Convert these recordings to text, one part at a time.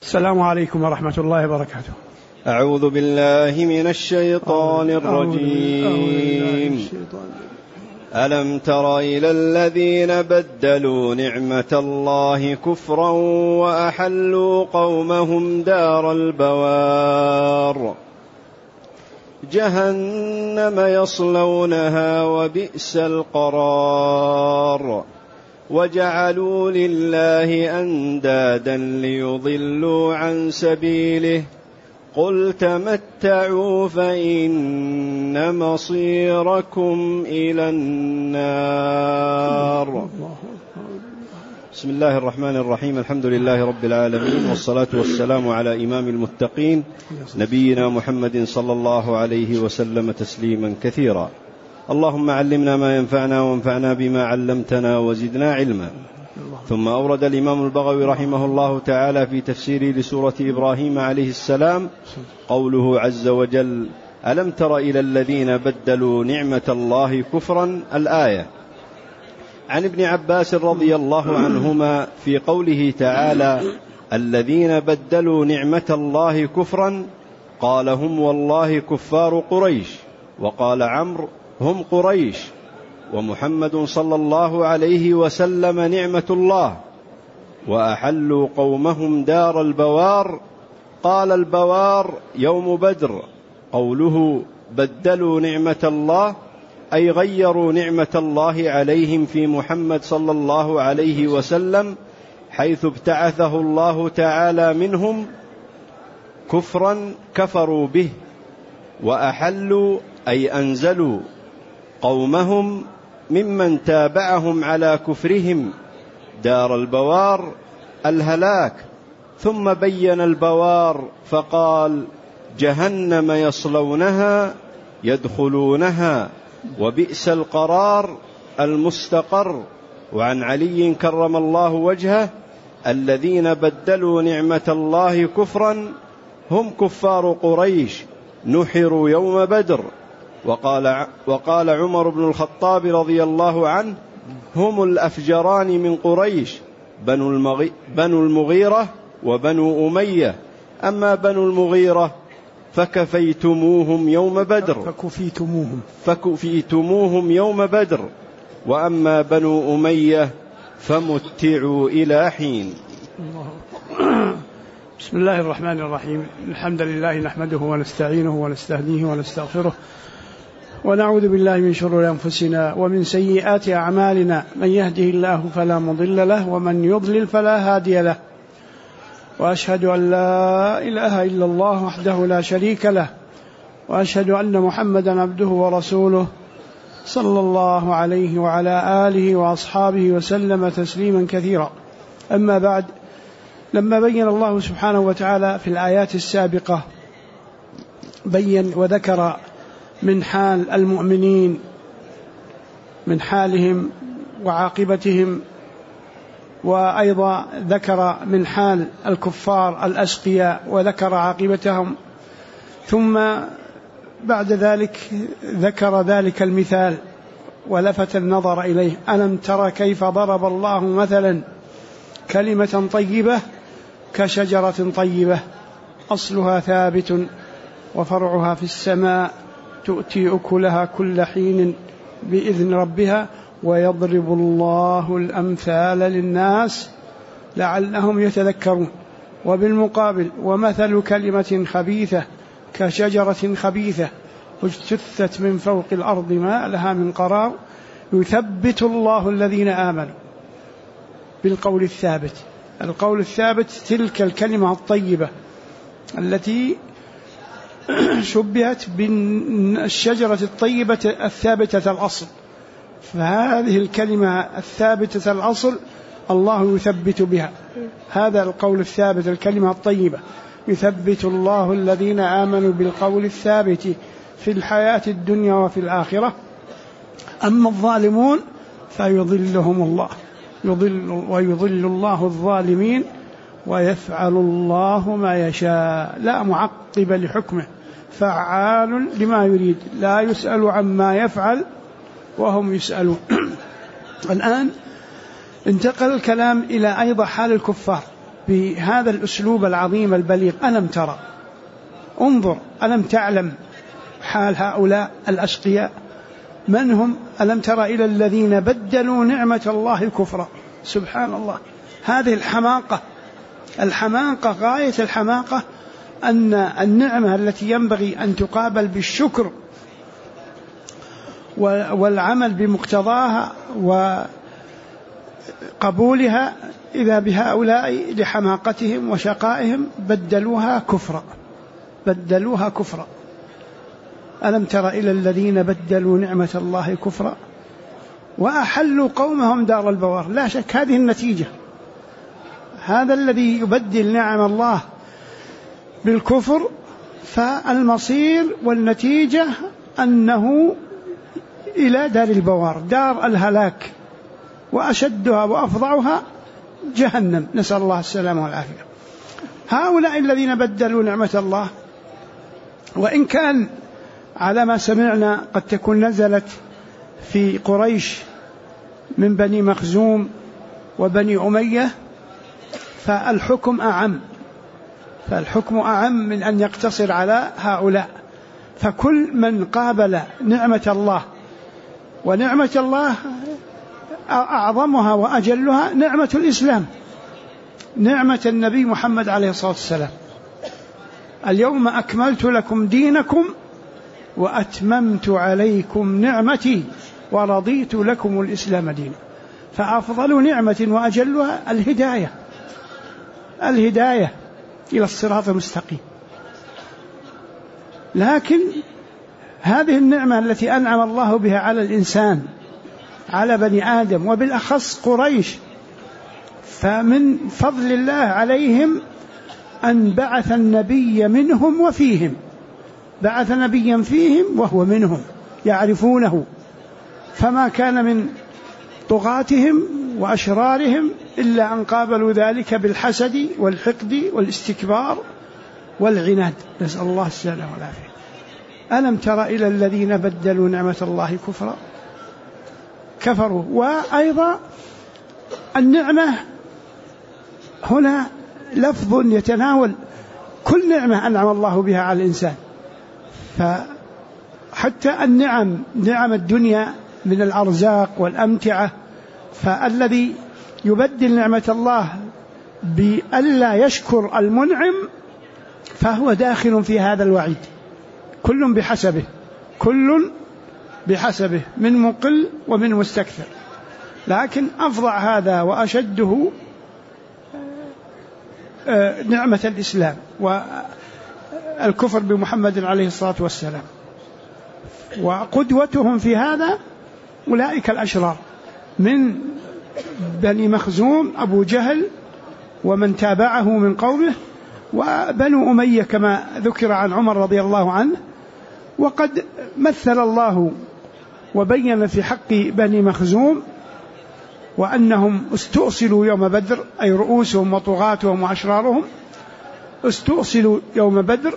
السلام عليكم ورحمة الله وبركاته. أعوذ بالله من الشيطان الرجيم. ألم تر إلى الذين بدلوا نعمة الله كفرا وأحلوا قومهم دار البوار جهنم يصلونها وبئس القرار وجعلوا لله أندادا ليضلوا عن سبيله قل تمتعوا فإن مصيركم إلى النار. بسم الله الرحمن الرحيم. الحمد لله رب العالمين، والصلاة والسلام على إمام المتقين نبينا محمد صلى الله عليه وسلم تسليما كثيرا. اللهم علمنا ما ينفعنا وانفعنا بما علمتنا وزدنا علما. ثم أورد الإمام البغوي رحمه الله تعالى في تفسيره لسورة إبراهيم عليه السلام قوله عز وجل: ألم تر إلى الذين بدلوا نعمة الله كفرا، الآية. عن ابن عباس رضي الله عنهما في قوله تعالى: الذين بدلوا نعمة الله كفرا، قال: هم والله كفار قريش. وقال عمرو: هم قريش. ومحمد صلى الله عليه وسلم نعمة الله. وأحلوا قومهم دار البوار، قال: البوار يوم بدر. قوله بدلوا نعمة الله أي غيروا نعمة الله عليهم في محمد صلى الله عليه وسلم، حيث ابتعثه الله تعالى منهم كفرا كفروا به. وأحلوا أي أنزلوا قومهم ممن تابعهم على كفرهم دار البوار الهلاك، ثم بين البوار فقال: جهنم يصلونها يدخلونها وبئس القرار المستقر. وعن علي كرم الله وجهه: الذين بدلوا نعمة الله كفرا هم كفار قريش نحروا يوم بدر. وقال عمر بن الخطاب رضي الله عنه: هم الأفجران من قريش، بنو المغيرة وبنو أمية. أما بنو المغيرة فكفيتموهم يوم بدر، وأما بنو أمية فمتعوا إلى حين. بسم الله الرحمن الرحيم. الحمد لله نحمده ونستعينه ونستهديه ونستغفره، ونعوذ بالله من شرور أنفسنا ومن سيئات أعمالنا، من يهده الله فلا مضل له ومن يضلل فلا هادي له. وأشهد أن لا إله إلا الله وحده لا شريك له، وأشهد أن محمدا عبده ورسوله صلى الله عليه وعلى آله وأصحابه وسلم تسليما كثيرا. أما بعد، لما بين الله سبحانه وتعالى في الآيات السابقة بين وذكر من حال المؤمنين، من حالهم وعاقبتهم، وأيضا ذكر من حال الكفار الأشقياء وذكر عاقبتهم، ثم بعد ذلك ذكر ذلك المثال ولفت النظر إليه: ألم تر كيف ضرب الله مثلا كلمة طيبة كشجرة طيبة أصلها ثابت وفرعها في السماء تؤتي أكلها كل حين بإذن ربها ويضرب الله الأمثال للناس لعلهم يتذكرون. وبالمقابل: ومثل كلمة خبيثة كشجرة خبيثة اجتثت من فوق الأرض ما لها من قرار يثبت الله الذين آمنوا بالقول الثابت. القول الثابت تلك الكلمة الطيبة التي شبهت بالشجرة الطيبة الثابتة الأصل، فهذه الكلمة الثابتة الأصل الله يثبت بها. هذا القول الثابت، الكلمة الطيبة، يثبت الله الذين آمنوا بالقول الثابت في الحياة الدنيا وفي الآخرة. أما الظالمون فيضلهم الله، ويضل الله الظالمين ويفعل الله ما يشاء، لا معقب لحكمه، فعال لما يريد، لا يسأل عما يفعل وهم يسألون. الآن انتقل الكلام إلى أيضا حال الكفار، بهذا الأسلوب العظيم البليغ: ألم ترى، انظر، ألم تعلم حال هؤلاء الأشقياء من هم؟ ألم ترى إلى الذين بدلوا نعمة الله كفرا. سبحان الله، هذه الحماقة غاية الحماقة، أن النعمة التي ينبغي أن تقابل بالشكر والعمل بمقتضاها وقبولها، إذا بهؤلاء لحماقتهم وشقائهم بدلوها كفرا. ألم تر إلى الذين بدلوا نعمة الله كفرا وأحلوا قومهم دار البوار. لا شك هذه النتيجة، هذا الذي يبدل نعم الله بالكفر، فالمصير والنتيجة أنه إلى دار البوار، دار الهلاك، وأشدها وأفظعها جهنم، نسأل الله السلامة والعافية. هؤلاء الذين بدلوا نعمة الله، وإن كان على ما سمعنا قد تكون نزلت في قريش من بني مخزوم وبني أمية، فالحكم أعم من أن يقتصر على هؤلاء. فكل من قابل نعمة الله، ونعمة الله أعظمها وأجلها نعمة الإسلام، نعمة النبي محمد عليه الصلاة والسلام: اليوم أكملت لكم دينكم وأتممت عليكم نعمتي ورضيت لكم الإسلام دينا. فأفضل نعمة وأجلها الهداية إلى الصراط المستقيم. لكن هذه النعمة التي أنعم الله بها على الإنسان، على بني آدم وبالأخص قريش، فمن فضل الله عليهم أن بعث النبي منهم وفيهم، بعث نبيا فيهم وهو منهم، يعرفونه، فما كان من طغاتهم وأشرارهم إلا أن قابلوا ذلك بالحسد والحقد والاستكبار والعناد، نسأل الله السلامة والعافية. ألم تر إلى الذين بدلوا نعمة الله كفرا، كفروا. وأيضا النعمة هنا لفظ يتناول كل نعمة أنعم الله بها على الإنسان، فحتى نعم الدنيا من الأرزاق والأمتعة، فالذي يبدل نعمة الله بألا يشكر المنعم فهو داخل في هذا الوعيد. كل بحسبه من مقل ومن مستكثر، لكن أفظع هذا وأشده نعمة الإسلام والكفر بمحمد عليه الصلاة والسلام. وقدوتهم في هذا أولئك الأشرار من بني مخزوم، أبو جهل ومن تابعه من قومه، وبنو أمية كما ذكر عن عمر رضي الله عنه. وقد مثل الله وبين في حق بني مخزوم وأنهم استؤصلوا يوم بدر، أي رؤوسهم وطغاتهم وأشرارهم استؤصلوا يوم بدر.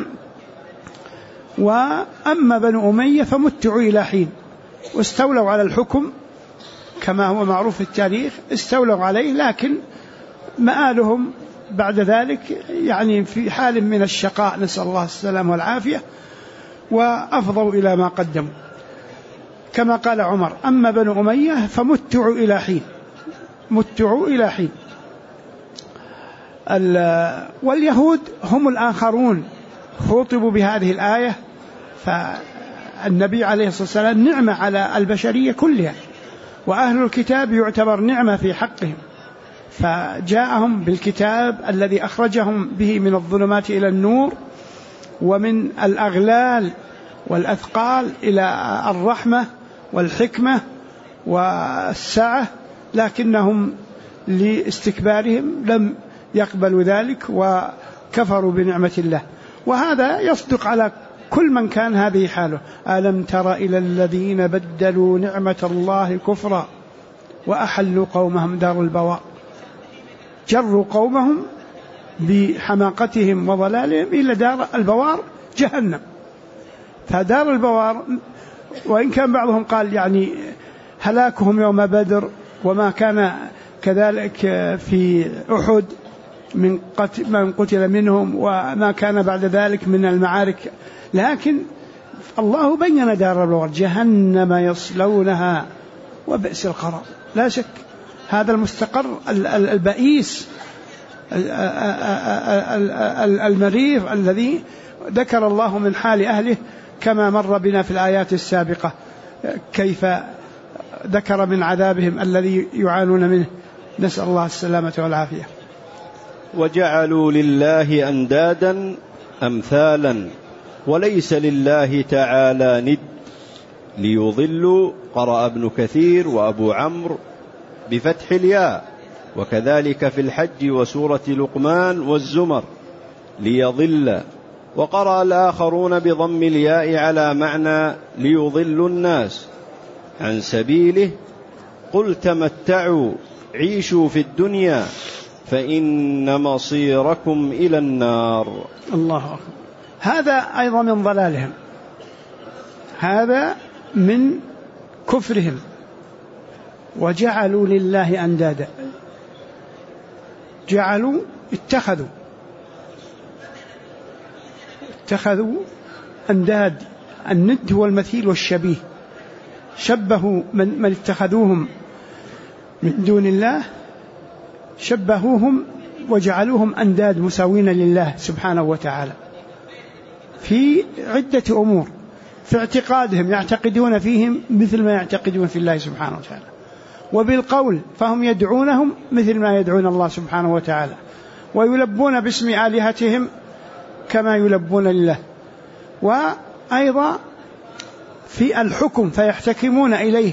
وأما بنو أمية فمتعوا إلى حين، واستولوا على الحكم كما هو معروف في التاريخ، استولوا عليه، لكن مآلهم بعد ذلك يعني في حال من الشقاء، نسأل الله السلامة والعافية، وأفضوا إلى ما قدموا. كما قال عمر: أما بنو أمية فمتعوا إلى حين. واليهود هم الآخرون خاطبوا بهذه الآية، فالنبي عليه الصلاة والسلام نعمة على البشرية كلها، وأهل الكتاب يعتبر نعمة في حقهم، فجاءهم بالكتاب الذي أخرجهم به من الظلمات إلى النور، ومن الأغلال والأثقال إلى الرحمة والحكمة والسعة، لكنهم لاستكبارهم لم يقبلوا ذلك وكفروا بنعمة الله. وهذا يصدق على كل من كان هذه حاله. ألم تر إلى الذين بدلوا نعمة الله كفرا وأحلوا قومهم دار البوار، جروا قومهم بحماقتهم وضلالهم إلى دار البوار جهنم. فدار البوار، وإن كان بعضهم قال يعني هلاكهم يوم بدر وما كان كذلك في أحد، من قتل منهم وما كان بعد ذلك من المعارك، لكن الله بين دار البوار جهنم يصلونها وبئس القرار. لا شك هذا المستقر البئيس المرير الذي ذكر الله من حال أهله، كما مر بنا في الآيات السابقة كيف ذكر من عذابهم الذي يعانون منه، نسأل الله السلامة والعافية. وجعلوا لله أندادا أمثالا وليس لله تعالى ند ليضلوا. قرأ ابن كثير وأبو عمرو بفتح الياء، وكذلك في الحج وسورة لقمان والزمر ليضل. وقرأ الآخرون بضم الياء على معنى ليضل الناس عن سبيله. قل تمتعوا عيشوا في الدنيا فإن مصيركم إلى النار. الله أكبر. هذا أيضا من ضلالهم، هذا من كفرهم. وجعلوا لله أندادا، جعلوا اتخذوا أنداد. الند هو المثيل والشبيه، شبهوا من اتخذوهم من دون الله، شبهوهم وجعلوهم أنداد مساوين لله سبحانه وتعالى في عدة أمور. في اعتقادهم يعتقدون فيهم مثل ما يعتقدون في الله سبحانه وتعالى، وبالقول فهم يدعونهم مثل ما يدعون الله سبحانه وتعالى، ويلبون باسم آلهتهم كما يلبون لله. وأيضا في الحكم فيحتكمون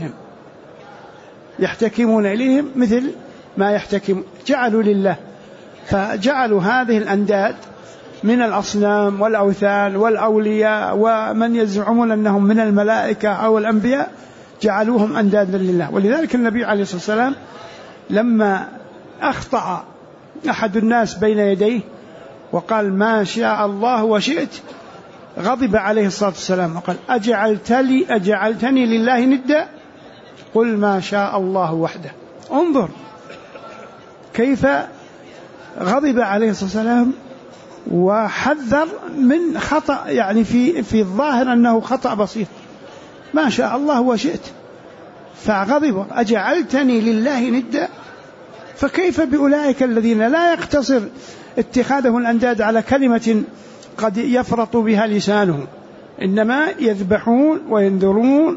إليهم مثل ما يحتكم. جعلوا لله، فجعلوا هذه الأنداد من الأصنام والأوثان والأولياء ومن يزعمون أنهم من الملائكة أو الأنبياء، جعلوهم أندادا لله. ولذلك النبي عليه الصلاة والسلام لما أخطأ أحد الناس بين يديه وقال ما شاء الله وشئت، غضب عليه الصلاة والسلام وقال أجعلتني لله ندا، قل ما شاء الله وحده. انظر كيف غضب عليه الصلاة والسلام وحذر من خطأ، يعني في الظاهر أنه خطأ بسيط، ما شاء الله وشئت، فغضب أجعلتني لله ندا. فكيف بأولئك الذين لا يقتصر اتخاذهم الأنداد على كلمة قد يفرط بها لسانهم، إنما يذبحون وينذرون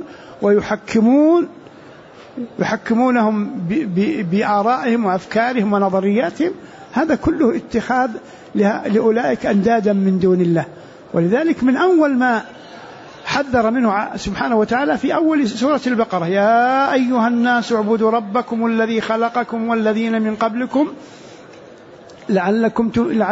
ويحكمونهم بآرائهم وأفكارهم ونظرياتهم. هذا كله اتخاذ لأولئك أندادا من دون الله. ولذلك من أول ما حذر منه سبحانه وتعالى في أول سورة البقرة يا أيها الناس اعبدوا ربكم الذي خلقكم والذين من قبلكم لعلكم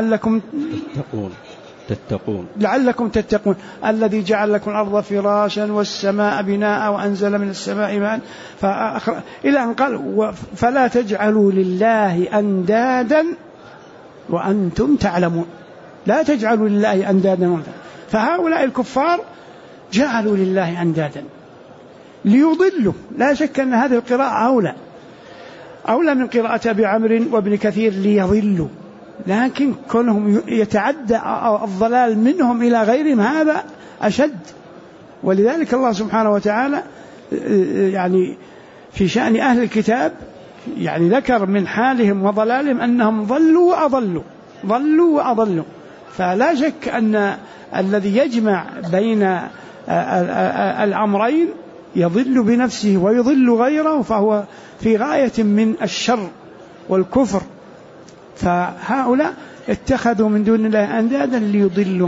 تتقون الذي جعل لكم الأرض فراشا والسماء بناء وأنزل من السماء ماء إلى أن قال فلا تجعلوا لله أندادا وأنتم تعلمون. لا تجعلوا لله أندادا. فهؤلاء الكفار جعلوا لله أندادا ليضلوا. لا شك أن هذه القراءة أولى من قراءة أبي عمرو وابن كثير ليضلوا، لكن كونهم يتعدى الضلال منهم إلى غيرهم هذا أشد. ولذلك الله سبحانه وتعالى يعني في شأن أهل الكتاب يعني ذكر من حالهم وضلالهم أنهم ضلوا وأضلوا. فلا شك أن الذي يجمع بين الأمرين يضل بنفسه ويضل غيره، فهو في غاية من الشر والكفر. فهؤلاء اتخذوا من دون الله أندادا ليضلوا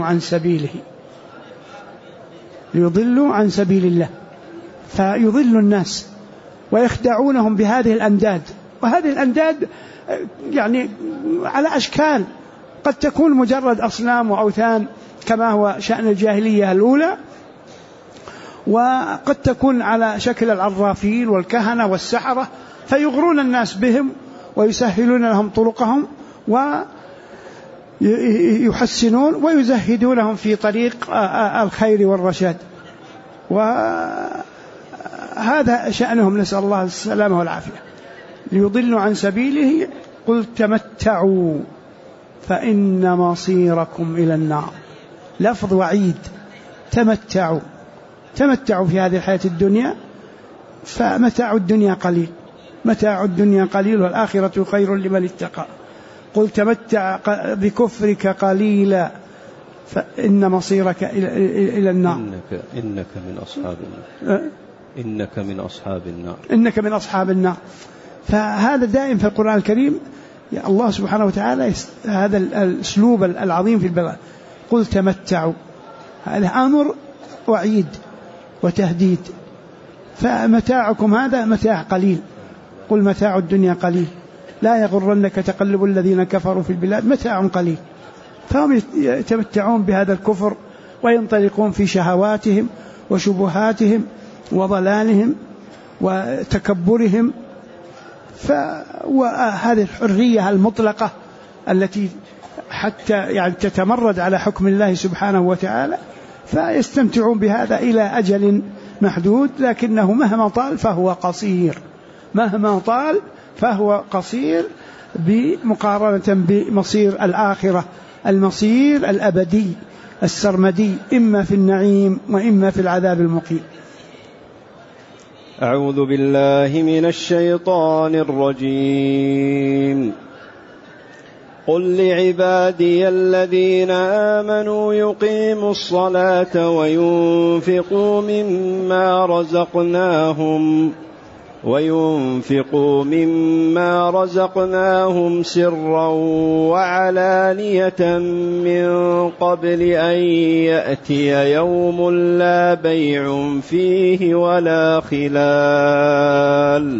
عن سبيل الله، فيضل الناس ويخدعونهم بهذه الأنداد. وهذه الأنداد يعني على أشكال، قد تكون مجرد أصنام وأوثان كما هو شأن الجاهلية الأولى، وقد تكون على شكل العرافين والكهنة والسحرة، فيغرون الناس بهم ويسهلون لهم طرقهم ويحسنون ويزهدونهم في طريق الخير والرشاد. وهذا شأنهم، نسأل الله السلامة والعافية. ليضلوا عن سبيله قل تمتعوا فإن مصيركم إلى النار. لفظ وعيد. تمتعوا في هذه الحياة الدنيا، فمتاع الدنيا قليل، متاع الدنيا قليل والآخرة خير لمن اتقى. قل تمتع بكفرك قليلا فإن مصيرك إلى النار. إنك من أصحاب النار. إنك من أصحاب النار. إنك من أصحاب النار. فهذا دائم في القرآن الكريم. يا الله سبحانه وتعالى هذا الأسلوب العظيم في البلاغة. قل تمتعوا، هذا أمر وعيد وتهديد. فمتاعكم هذا متاع قليل. قل متاع الدنيا قليل لا يغرنك تقلب الذين كفروا في البلاد، متاع قليل. فهم يتمتعون بهذا الكفر وينطلقون في شهواتهم وشبهاتهم وضلالهم وتكبرهم. وهذه الحرية المطلقة التي حتى يعني تتمرد على حكم الله سبحانه وتعالى، فيستمتعون بهذا إلى أجل محدود، لكنه مهما طال فهو قصير، مهما طال فهو قصير بمقارنة بمصير الآخرة، المصير الأبدي السرمدي، إما في النعيم وإما في العذاب المقيم. أعوذ بالله من الشيطان الرجيم. قل لعبادي الذين آمنوا يقيموا الصلاة وينفقوا مما رزقناهم سرا وعلانية من قبل أن يأتي يوم لا بيع فيه ولا خلال.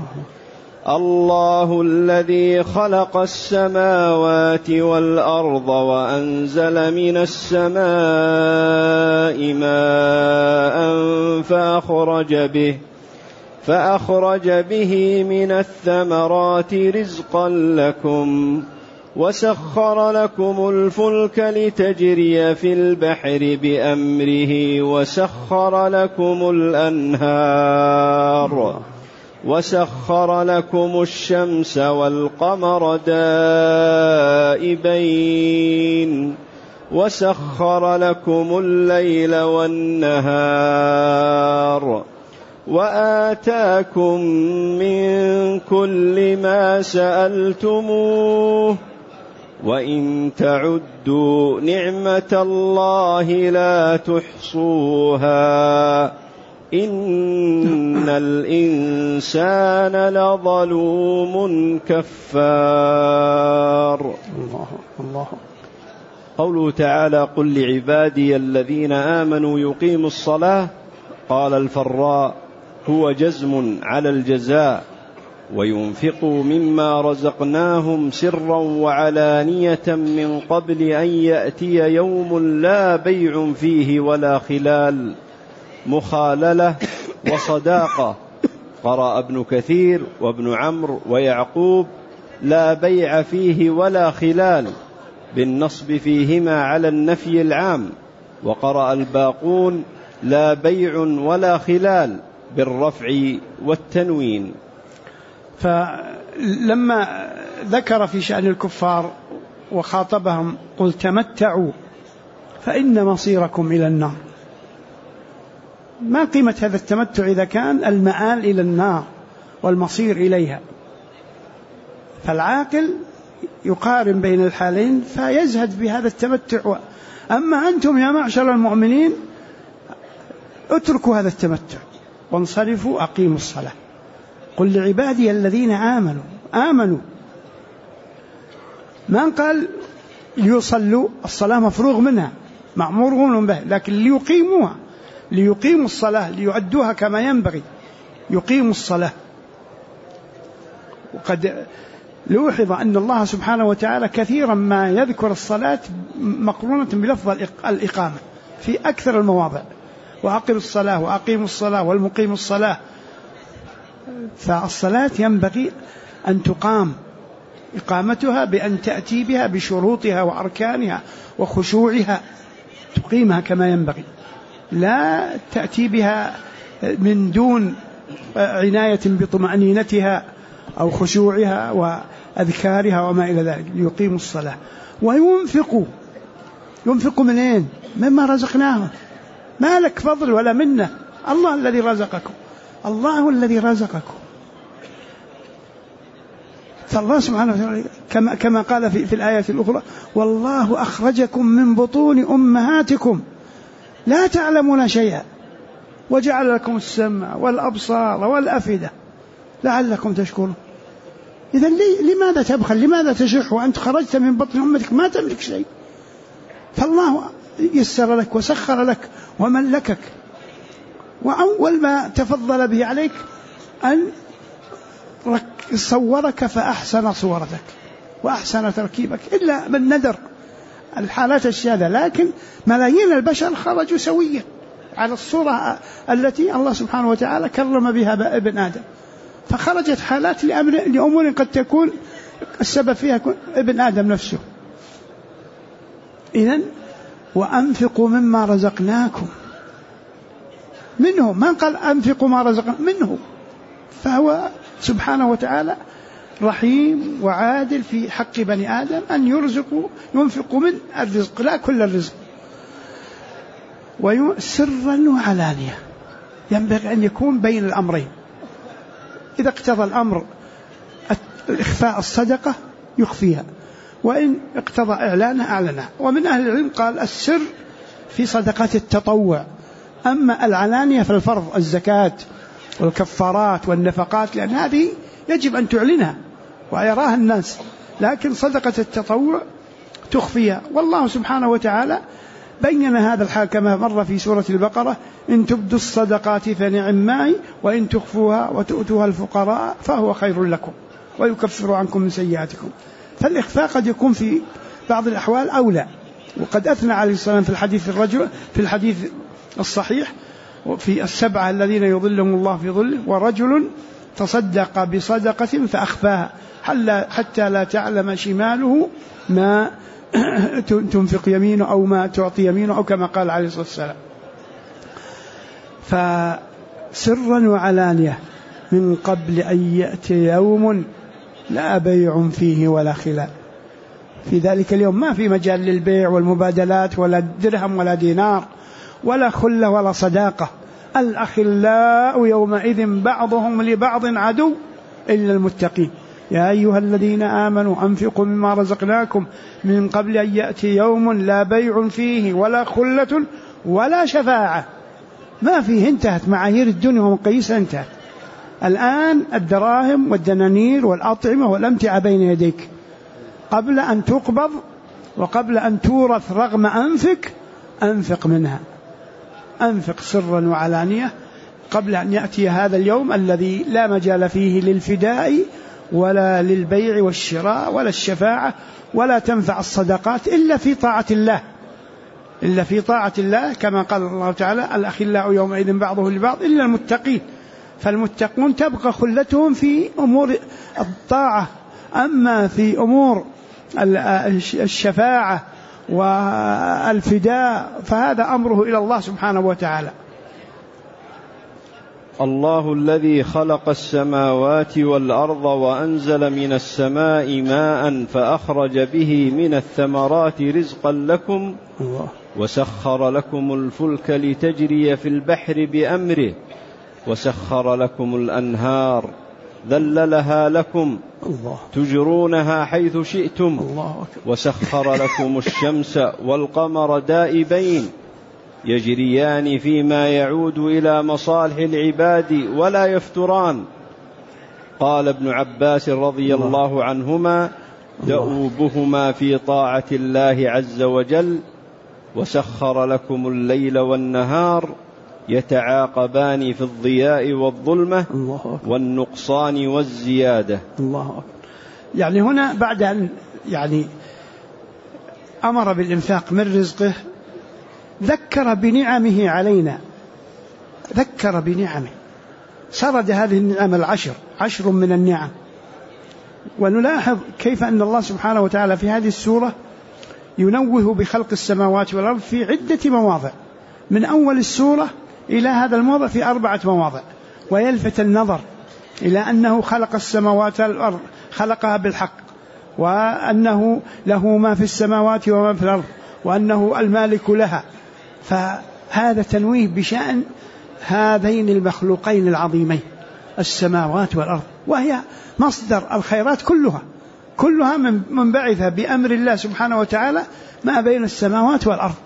الله الذي خلق السماوات والأرض وأنزل من السماء ماء فأخرج به من الثمرات رزقا لكم وسخر لكم الفلك لتجري في البحر بأمره وسخر لكم الأنهار وسخر لكم الشمس والقمر دائبين وسخر لكم الليل والنهار وآتاكم من كل ما سألتموه وإن تعدوا نعمة الله لا تحصوها إن الإنسان لظلوم كفار. الله. قوله تعالى قل لعبادي الذين آمنوا يقيموا الصلاة، قال الفراء هو جزم على الجزاء، وينفقوا مما رزقناهم سرا وعلانية من قبل أن يأتي يوم لا بيع فيه ولا خلال، مخاللة وصداقة. قرأ ابن كثير وابن عمرو ويعقوب لا بيع فيه ولا خلال بالنصب فيهما على النفي العام، وقرأ الباقون لا بيع ولا خلال بالرفع والتنوين. فلما ذكر في شأن الكفار وخاطبهم قل تمتعوا فإن مصيركم إلى النار، ما قيمة هذا التمتع إذا كان المآل إلى النار والمصير إليها؟ فالعاقل يقارن بين الحالين فيزهد بهذا التمتع. أما أنتم يا معشر المؤمنين اتركوا هذا التمتع وانصرفوا أقيموا الصلاة. قل لعبادي الذين آمنوا ما قال ليصلوا، الصلاة مفروغ منها مأمورون به، لكن ليقيموا الصلاة ليؤدوها كما ينبغي، يقيموا الصلاة. وقد لوحظ أن الله سبحانه وتعالى كثيرا ما يذكر الصلاة مقرونة بلفظ الإقامة في أكثر المواضع، وأقيموا الصلاة وأقيموا الصلاة والمقيم الصلاة. فالصلاة ينبغي أن تقام إقامتها بأن تأتي بها بشروطها وأركانها وخشوعها، تقيمها كما ينبغي، لا تأتي بها من دون عناية بطمأنينتها أو خشوعها أذكارها وما إلى ذلك ليقيموا الصلاة وينفقوا. ينفقوا منين؟ مما رزقناهم. ما لك فضل ولا منه، الله الذي رزقكم، الله الذي رزقكم. فالله سبحانه وتعالى كما قال في الآية الأخرى: والله أخرجكم من بطون أمهاتكم لا تعلمون شيئا وجعل لكم السمع والأبصار والأفئدة لعلكم تشكرون. إذن لماذا تبخل؟ لماذا تشح وأنت خرجت من بطن أمتك ما تملك شيء؟ فالله يسر لك وسخر لك وملكك، وأول ما تفضل به عليك أن صورك فأحسن صورتك وأحسن تركيبك، إلا من ندر الحالات الشاذة، لكن ملايين البشر خرجوا سويا على الصورة التي الله سبحانه وتعالى كرم بها ابن آدم. فخرجت حالات لأمور قد تكون السبب فيها ابن آدم نفسه. إذن وأنفقوا مما رزقناكم منه، ما قال أنفقوا ما رزقناكم منه. فهو سبحانه وتعالى رحيم وعادل في حق بني آدم أن ينفقوا من الرزق، لا كل الرزق، سرا وعلانية. ينبغي أن يكون بين الأمرين. إذا اقتضى الأمر إخفاء الصدقة يخفيها، وإن اقتضى إعلانها أعلنها. ومن أهل العلم قال السر في صدقات التطوع، أما العلانية في الفرض الزكاة والكفارات والنفقات، لأن هذه يجب أن تعلنها ويراها الناس، لكن صدقة التطوع تخفيها. والله سبحانه وتعالى بين هذا الحال كما مر في سورة البقرة: إن تبدوا الصدقات فنعما هي وإن تخفوها وتؤتوها الفقراء فهو خير لكم ويكفر عنكم من سيئاتكم. فالإخفاء قد يكون في بعض الأحوال أولى. وقد أثنى عليه الصلاة والسلام في الحديث الصحيح في السبعة الذين يظلهم الله في ظله: ورجل تصدق بصدقة فأخفاها حتى لا تعلم شماله ما تنفق يمينه أو ما تعطي يمينه، أو كما قال عليه الصلاة والسلام. فسرا وعلانية من قبل أن يأتي يوم لا بيع فيه ولا خلاء. في ذلك اليوم ما في مجال للبيع والمبادلات ولا درهم ولا دينار ولا خلة ولا صداقة. الأخلاء يومئذ بعضهم لبعض عدو إلا المتقين. يا أيها الذين آمنوا أنفقوا مما رزقناكم من قبل أن يأتي يوم لا بيع فيه ولا خلة ولا شفاعة. ما فيه، انتهت معايير الدنيا ومقاييسها انتهت. الآن الدراهم والدنانير والأطعمة والأمتعة بين يديك قبل أن تقبض وقبل أن تورث رغم أنفك. أنفق منها، أنفق سرا وعلانية قبل أن يأتي هذا اليوم الذي لا مجال فيه للفداء ولا للبيع والشراء ولا الشفاعة، ولا تنفع الصدقات إلا في طاعة الله، إلا في طاعة الله، كما قال الله تعالى: الأخلاء يومئذ بعضهم لبعض إلا المتقين. فالمتقون تبقى خلتهم في أمور الطاعة، أما في أمور الشفاعة والفداء فهذا أمره إلى الله سبحانه وتعالى. الله الذي خلق السماوات والأرض وأنزل من السماء ماء فأخرج به من الثمرات رزقا لكم وسخر لكم الفلك لتجري في البحر بأمره وسخر لكم الأنهار ذللها لكم تجرونها حيث شئتم وسخر لكم الشمس والقمر دائبين يجريان فيما يعود إلى مصالح العباد ولا يفتران. قال ابن عباس رضي الله عنهما: دؤوبهما في طاعة الله عز وجل. وسخر لكم الليل والنهار يتعاقبان في الضياء والظلمة والنقصان والزيادة. الله أكبر. يعني هنا بعد أن أمر بالإنفاق من رزقه ذكر بنعمه علينا، ذكر بنعمه، سرد هذه النعم عشر من النعم. ونلاحظ كيف أن الله سبحانه وتعالى في هذه السورة ينوه بخلق السماوات والأرض في عدة مواضع، من أول السورة إلى هذا الموضع في 4 مواضع. ويلفت النظر إلى أنه خلق السماوات والأرض، خلقها بالحق، وأنه له ما في السماوات وما في الأرض، وأنه المالك لها. فهذا تنويه بشأن هذين المخلوقين العظيمين السماوات والأرض، وهي مصدر الخيرات كلها منبعثة بأمر الله سبحانه وتعالى ما بين السماوات والأرض.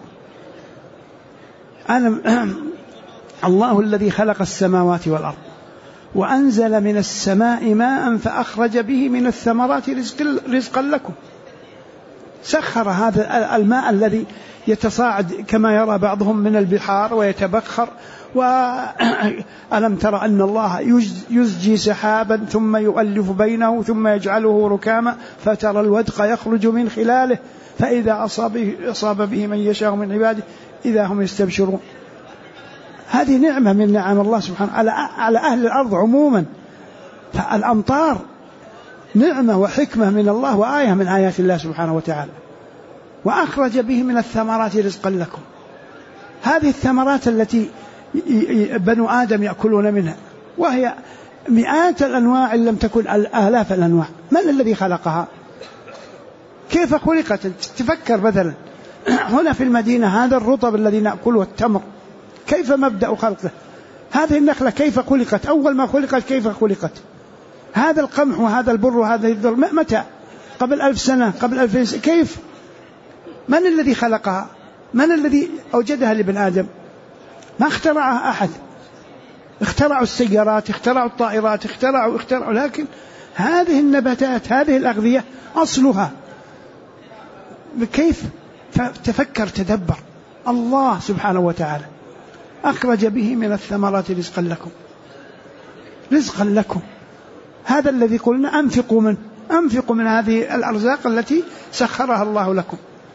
الله الذي خلق السماوات والأرض وأنزل من السماء ماء فأخرج به من الثمرات رزقا لكم. سخر هذا الماء الذي يتصاعد كما يرى بعضهم من البحار ويتبخر. وألم تر أن الله يزجي سحابا ثم يؤلف بينه ثم يجعله ركاما فترى الودق يخرج من خلاله فإذا أصاب به من يشاء من عباده إذا هم يستبشرون. هذه نعمة من نعم الله سبحانه على أهل الأرض عموما. فالأمطار نعمة وحكمة من الله وآية من آيات الله سبحانه وتعالى. وأخرج به من الثمرات رزقا لكم. هذه الثمرات التي بنو آدم يأكلون منها، وهي مئات الأنواع إن لم تكن آلاف الأنواع. من الذي خلقها؟ كيف خلقت؟ تفكر مثلا هنا في المدينة هذا الرطب الذي نأكله التمر، كيف مبدأ خلقه؟ هذه النخلة كيف خلقت؟ أول ما خلقت كيف خلقت؟ هذا القمح وهذا البر وهذا الذر متى؟ قبل 1000 سنة، قبل 2000 سنة. كيف؟ من الذي خلقها؟ من الذي أوجدها لابن آدم؟ ما اخترعها أحد. اخترعوا السيارات، اخترعوا الطائرات، اخترعوا، لكن هذه النباتات، هذه الأغذية أصلها كيف؟ فتفكر تدبر. الله سبحانه وتعالى أخرج به من الثمرات رزقا لكم، رزقا لكم. هذا الذي قلنا أنفقوا من هذه الأرزاق التي سخرها الله لكم.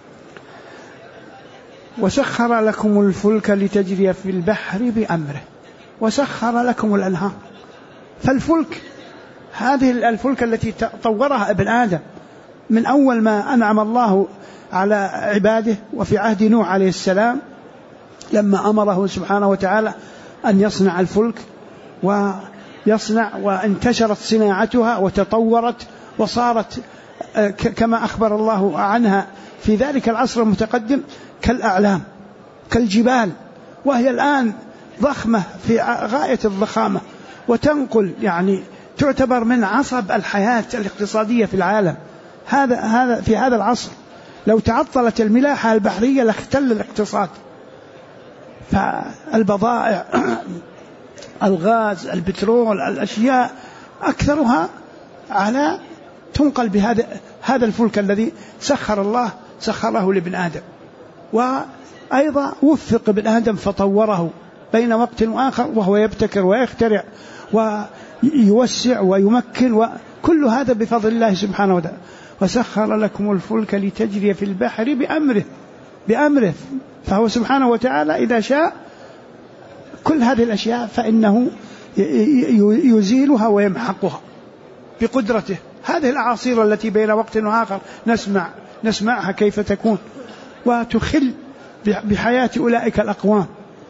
وسخر لكم الفلك لتجري في البحر بأمره وسخر لكم الأنهار. فالفلك، هذه الفلك التي طورها ابن آدم من أول ما أنعم الله على عباده. وفي عهد نوح عليه السلام لما أمره سبحانه وتعالى أن يصنع الفلك، وانتشرت صناعتها وتطورت وصارت كما أخبر الله عنها في ذلك العصر المتقدم كالأعلام، كالجبال، وهي الآن ضخمة في غاية الضخامة، وتنقل يعني تعتبر من عصب الحياة الاقتصادية في العالم. هذا في هذا العصر لو تعطلت الملاحة البحرية لاختل الاقتصاد. فالبضائع الغاز، البترول، الأشياء أكثرها على تنقل بهذا الفلك الذي سخره لابن آدم. وأيضا وفق ابن آدم فطوره بين وقت وآخر، وهو يبتكر ويخترع ويوسع ويمكن، وكل هذا بفضل الله سبحانه وتعالى. وسخر لكم الفلك لتجري في البحر بأمره. فهو سبحانه وتعالى إذا شاء كل هذه الأشياء فإنه يزيلها ويمحقها بقدرته. هذه الأعاصير التي بين وقت وآخر نسمعها كيف تكون وتخل بحياة أولئك الأقوام،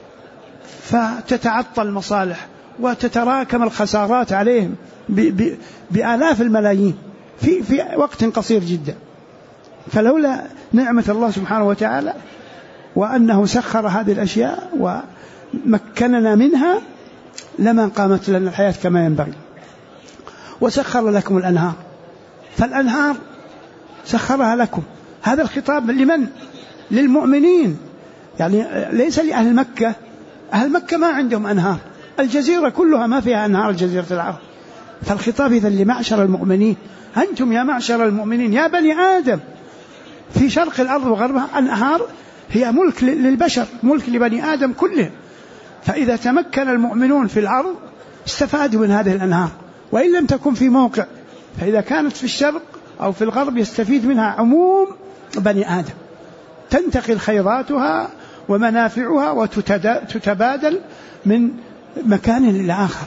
فتتعطل المصالح وتتراكم الخسارات عليهم بآلاف الملايين في وقت قصير جدا. فلولا نعمة الله سبحانه وتعالى وأنه سخر هذه الأشياء ومكننا منها لما قامت لنا الحياة كما ينبغي. وسخر لكم الأنهار. فالأنهار سخرها لكم. هذا الخطاب لمن؟ للمؤمنين، يعني ليس لأهل مكة. أهل مكة ما عندهم أنهار، الجزيرة كلها ما فيها أنهار، الجزيرة العرب. فالخطاب إذن لمعشر المؤمنين. أنتم يا معشر المؤمنين يا بني آدم في شرق الأرض وغربها، الأنهار هي ملك للبشر، ملك لبني آدم كلهم. فإذا تمكن المؤمنون في الأرض استفادوا من هذه الأنهار، وإن لم تكن في موقع فإذا كانت في الشرق أو في الغرب يستفيد منها عموم بني آدم، تنتقل خيراتها ومنافعها وتتبادل من مكان إلى آخر.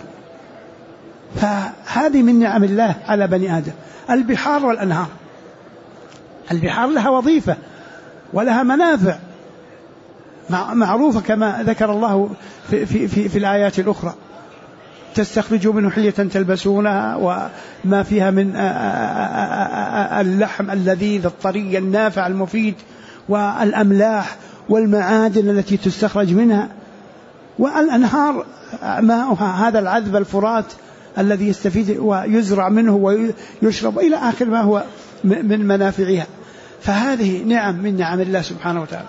فهذه من نعم الله على بني آدم. البحار والأنهار، البحار لها وظيفة ولها منافع معروفة كما ذكر الله في الآيات الأخرى. تستخرجوا منه حلية تلبسونها وما فيها من اللحم اللذيذ الطري النافع المفيد والأملاح والمعادن التي تستخرج منها، والأنهار ماؤها هذا العذب الفرات الذي يستفيد ويزرع منه ويشرب إلى آخر ما هو من منافعها. فهذه نعم من نعم الله سبحانه وتعالى.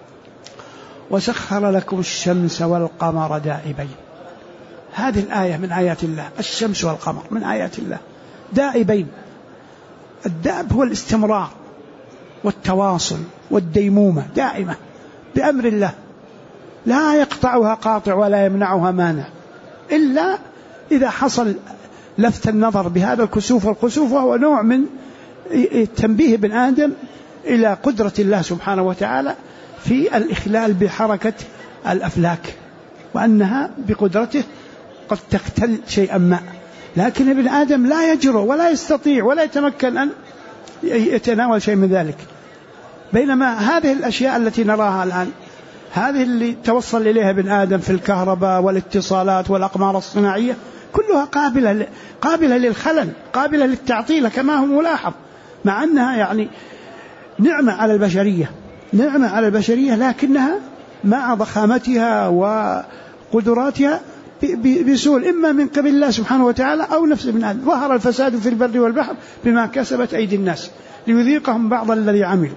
وسخر لكم الشمس والقمر دائبين. هذه الآية من آيات الله، الشمس والقمر من آيات الله دائبين. الدأب هو الاستمرار والتواصل والديمومة دائمة بأمر الله، لا يقطعها قاطع ولا يمنعها مانع، إلا إذا حصل لفت النظر بهذا الكسوف والخسوف، وهو نوع من تنبيه ابن آدم إلى قدرة الله سبحانه وتعالى في الإخلال بحركة الأفلاك، وأنها بقدرته قد تختل شيئا ما، لكن ابن آدم لا يجرؤ ولا يستطيع ولا يتمكن أن يتناول شيء من ذلك. بينما هذه الأشياء التي نراها الآن، هذه اللي توصل إليها ابن آدم في الكهرباء والاتصالات والأقمار الصناعية، كلها قابلة للخلل، قابلة للتعطيل كما هو ملاحظ، مع أنها يعني نعمة على البشرية، لكنها مع ضخامتها وقدراتها بسهول إما من قبل الله سبحانه وتعالى أو نفس ابن آدم. ظهر الفساد في البر والبحر بما كسبت أيدي الناس ليذيقهم بعض الذي عملوا.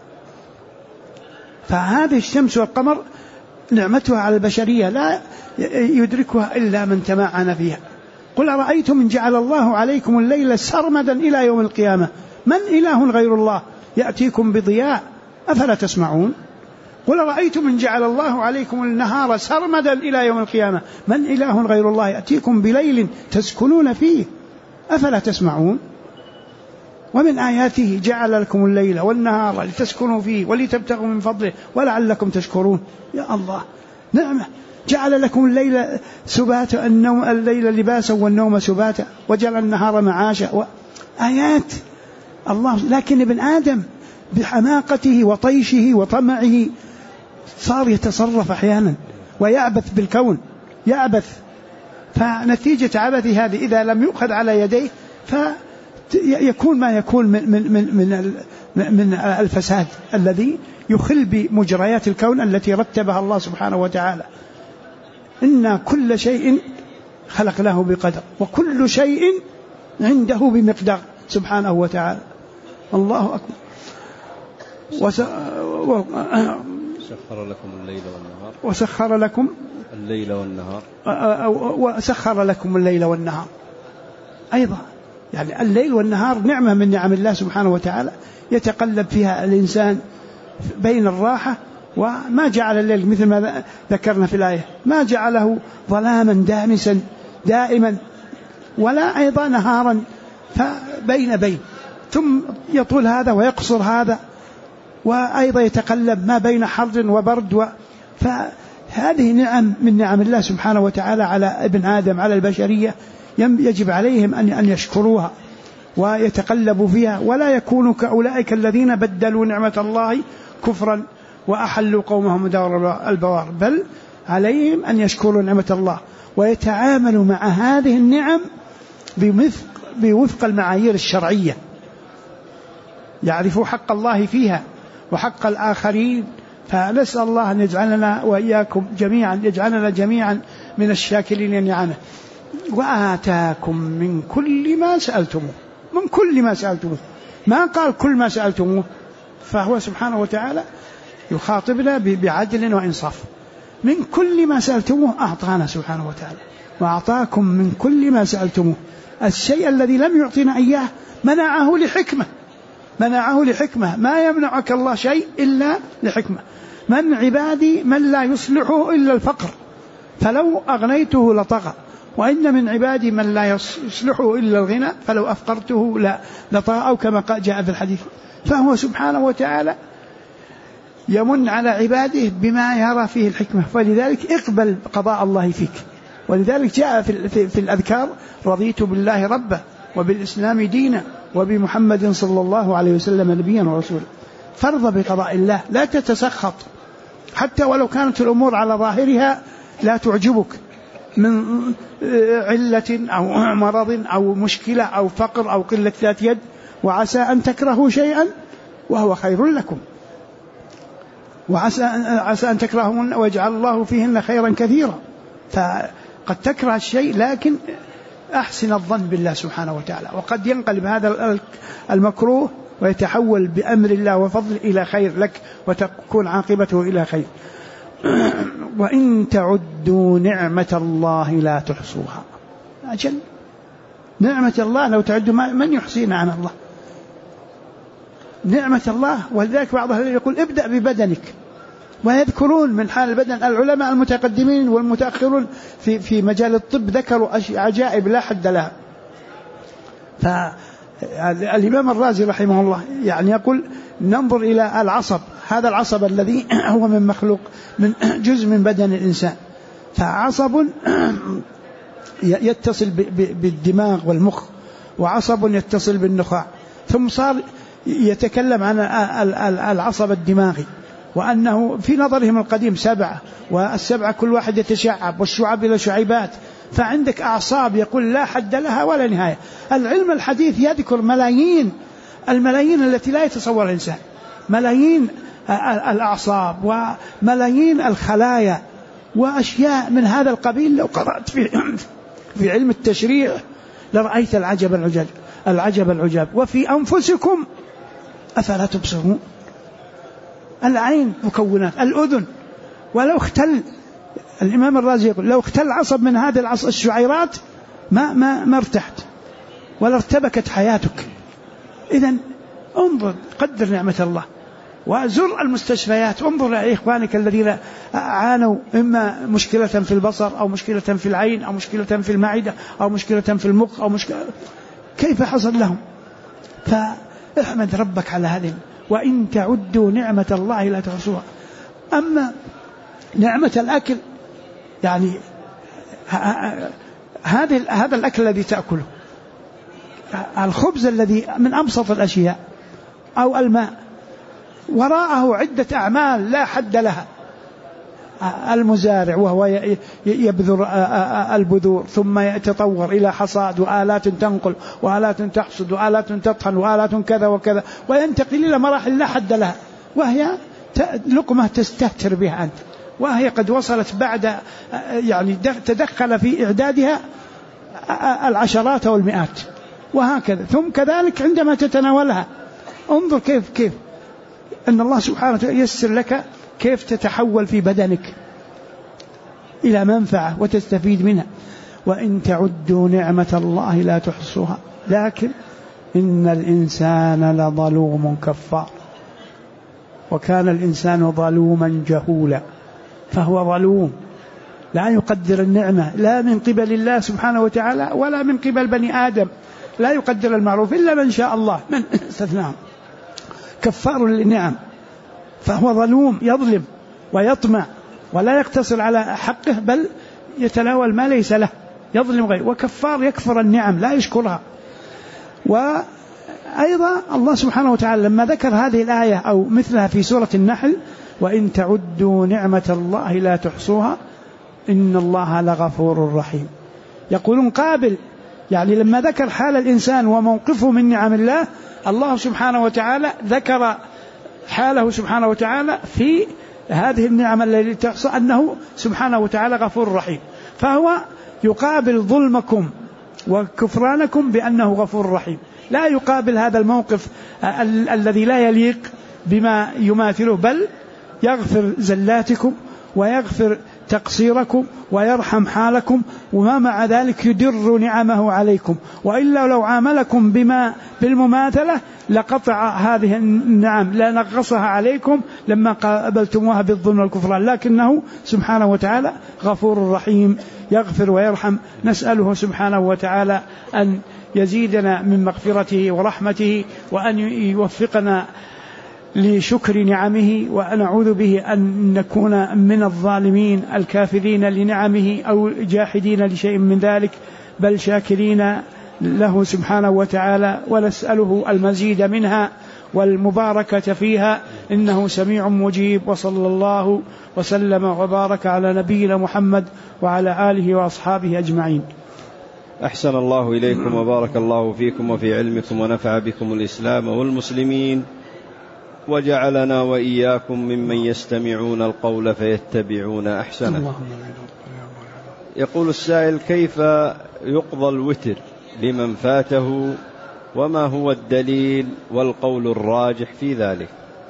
فهذه الشمس والقمر نعمتها على البشرية لا يدركها إلا من تمعن فيها. قل أرأيتم إن جعل الله عليكم الليل سرمدا إلى يوم القيامة من إله غير الله يأتيكم بضياء أفلا تسمعون. قل رأيتم إن جعل الله عليكم النهار سرمدا إلى يوم القيامة من إله غير الله يأتيكم بليل تسكنون فيه أفلا تسمعون. ومن آياته جعل لكم الليل والنهار لتسكنوا فيه ولتبتغوا من فضله ولعلكم تشكرون. يا الله نعمة. جعل لكم الليل سباتا الليل لباسا والنوم سباتا وجعل النهار معاشا، آيات الله. لكن ابن آدم بحماقته وطيشه وطمعه صار يتصرف أحيانا ويعبث بالكون، يعبث. فنتيجة عبثه هذه إذا لم يؤخذ على يديه فيكون ما يكون من الفساد الذي يخل بمجريات الكون التي رتبها الله سبحانه وتعالى. إن كل شيء خلقناه بقدر وكل شيء عنده بمقدار سبحانه وتعالى. الله أكبر. سخر لكم الليل والنهار وسخر لكم الليل والنهار وسخر لكم الليل والنهار أيضا. يعني الليل والنهار نعمة من نعم الله سبحانه وتعالى يتقلب فيها الإنسان بين الراحة وما جعل الليل مثل ما ذكرنا في الآية ما جعله ظلاما دامسا دائما ولا أيضا نهارا فبين ثم يطول هذا ويقصر هذا وأيضا يتقلب ما بين حر وبرد فهذه نعم من نعم الله سبحانه وتعالى على ابن آدم على البشرية يجب عليهم أن يشكروها ويتقلبوا فيها ولا يكونوا كأولئك الذين بدلوا نعمة الله كفرا وأحلوا قومهم دار البوار، بل عليهم أن يشكروا نعمة الله ويتعاملوا مع هذه النعم بوفق المعايير الشرعية، يعرفوا حق الله فيها وحق الآخرين. فنسأل الله أن يجعلنا وإياكم جميعا جميعا من الشاكرين لنعمه. وآتاكم من كل ما سألتموه، من كل ما سألتموه، ما قال كل ما سألتموه، فهو سبحانه وتعالى يخاطبنا بعدل وإنصاف. من كل ما سألتموه أعطانا سبحانه وتعالى، وأعطاكم من كل ما سألتموه. الشيء الذي لم يعطينا إياه منعه لحكمة، ما يمنعك الله شيء إلا لحكمة. من عبادي من لا يصلحه إلا الفقر فلو أغنيته لطغى، وإن من عبادي من لا يصلحه إلا الغنى فلو أفقرته لطغى، أو كما جاء في الحديث. فهو سبحانه وتعالى يمن على عباده بما يرى فيه الحكمة، فلذلك اقبل قضاء الله فيك. ولذلك جاء في الأذكار رضيت بالله ربا وبالإسلام دينا وبمحمد صلى الله عليه وسلم نبيا ورسولا. فارض بقضاء الله، لا تتسخط حتى ولو كانت الأمور على ظاهرها لا تعجبك، من علة أو مرض أو مشكلة أو فقر أو قلة ذات يد، وعسى أن تكرهوا شيئا وهو خير لكم، وعسى أن تكرهوا ويجعل الله فيهن خيرا كثيرا. فقد تكره الشيء لكن أحسن الظن بالله سبحانه وتعالى، وقد ينقلب هذا المكروه ويتحول بأمر الله وفضل إلى خير لك وتكون عاقبته إلى خير. وإن تعدوا نعمة الله لا تحصوها. أجل نعمة الله لو تعدوا من يحصينا عن الله نعمة الله. ولذلك بعض أهل يقول ابدأ ببدنك، ويذكرون من حال البدن. العلماء المتقدمين والمتأخرون في مجال الطب ذكروا عجائب لا حد لها. فالإمام الرازي رحمه الله يعني يقول ننظر إلى العصب، هذا العصب الذي هو من مخلوق من جزء من بدن الإنسان، فعصب يتصل بالدماغ والمخ، وعصب يتصل بالنخاع، ثم صار يتكلم عن العصب الدماغي، وأنه في نظرهم القديم 7، والسبعة كل واحد يتشعب، والشعب إلى شعيبات، فعندك أعصاب يقول لا حد لها ولا نهاية. العلم الحديث يذكر الملايين التي لا يتصورها الإنسان، ملايين الأعصاب وملايين الخلايا وأشياء من هذا القبيل. لو قرأت في علم التشريع لرأيت العجب العجاب. وفي أنفسكم أفلا تبصرون. العين مكونات، الأذن، ولو اختل الإمام الرازي يقول لو اختل عصب من هذه الشعيرات ما ارتحت ولا ارتبكت حياتك. إذن انظر قدر نعمة الله، وزر المستشفيات، انظر لإخوانك الذين عانوا إما مشكلة في البصر أو مشكلة في العين أو مشكلة في المعدة أو مشكلة في المخ أو مشكلة، كيف حصل لهم؟ فاحمد ربك على هذه. وإن تعدوا نعمة الله لا تحصوها. أما نعمة الأكل يعني هذا الأكل الذي تأكله، الخبز الذي من أبسط الأشياء أو الماء، وراءه عدة أعمال لا حد لها. المزارع وهو يبذر البذور ثم يتطور إلى حصاد، وآلات تنقل وآلات تحصد وآلات تطحن وآلات كذا وكذا، وينتقل إلى مراحل لا حد لها، وهي لقمة تستهتر بها أنت، وهي قد وصلت بعد يعني تدخل في إعدادها العشرات والمئات، وهكذا. ثم كذلك عندما تتناولها انظر كيف أن الله سبحانه وتعالى يسر لك كيف تتحول في بدنك إلى منفعة وتستفيد منها. وإن تعدوا نعمة الله لا تحصوها لكن إن الإنسان لظلوم كفار. وكان الإنسان ظلوما جهولا، فهو ظلوم لا يقدر النعمة لا من قبل الله سبحانه وتعالى ولا من قبل بني آدم، لا يقدر المعروف إلا من شاء الله من استثناهم، كفار للنعم. فهو ظلوم يظلم ويطمع ولا يقتصر على حقه، بل يتناول ما ليس له، يظلم غيره. وكفار يكفر النعم لا يشكرها. وأيضا الله سبحانه وتعالى لما ذكر هذه الآية أو مثلها في سورة النحل وإن تعدوا نعمة الله لا تحصوها إن الله لغفور رحيم، يقولون قابل، يعني لما ذكر حال الإنسان وموقفه من نعم الله، الله سبحانه وتعالى ذكر حاله سبحانه وتعالى في هذه النعم التي تحصى أنه سبحانه وتعالى غفور رحيم. فهو يقابل ظلمكم وكفرانكم بأنه غفور رحيم، لا يقابل هذا الموقف الذي لا يليق بما يماثله، بل يغفر زلاتكم ويغفر تقصيركم ويرحم حالكم، وما مع ذلك يدر نعمه عليكم. وإلا لو عاملكم بالمماثلة لقطع هذه النعم، لا نغصها عليكم لما قابلتموها بالظلم والكفران، لكنه سبحانه وتعالى غفور رحيم يغفر ويرحم. نسأله سبحانه وتعالى أن يزيدنا من مغفرته ورحمته، وأن يوفقنا لشكر نعمه، ونعوذ به أن نكون من الظالمين الكافرين لنعمه أو جاحدين لشيء من ذلك، بل شاكرين له سبحانه وتعالى، ونسأله المزيد منها والمباركة فيها، إنه سميع مجيب. وصلى الله وسلم وبارك على نبينا محمد وعلى آله وأصحابه أجمعين. أحسن الله إليكم وبارك الله فيكم وفي علمكم ونفع بكم الإسلام والمسلمين، وجعلنا وإياكم ممن يستمعون القول فيتبعون أحسنه. يقول السائل: كيف يقضى الوتر لمن فاته، وما هو الدليل والقول الراجح في ذلك؟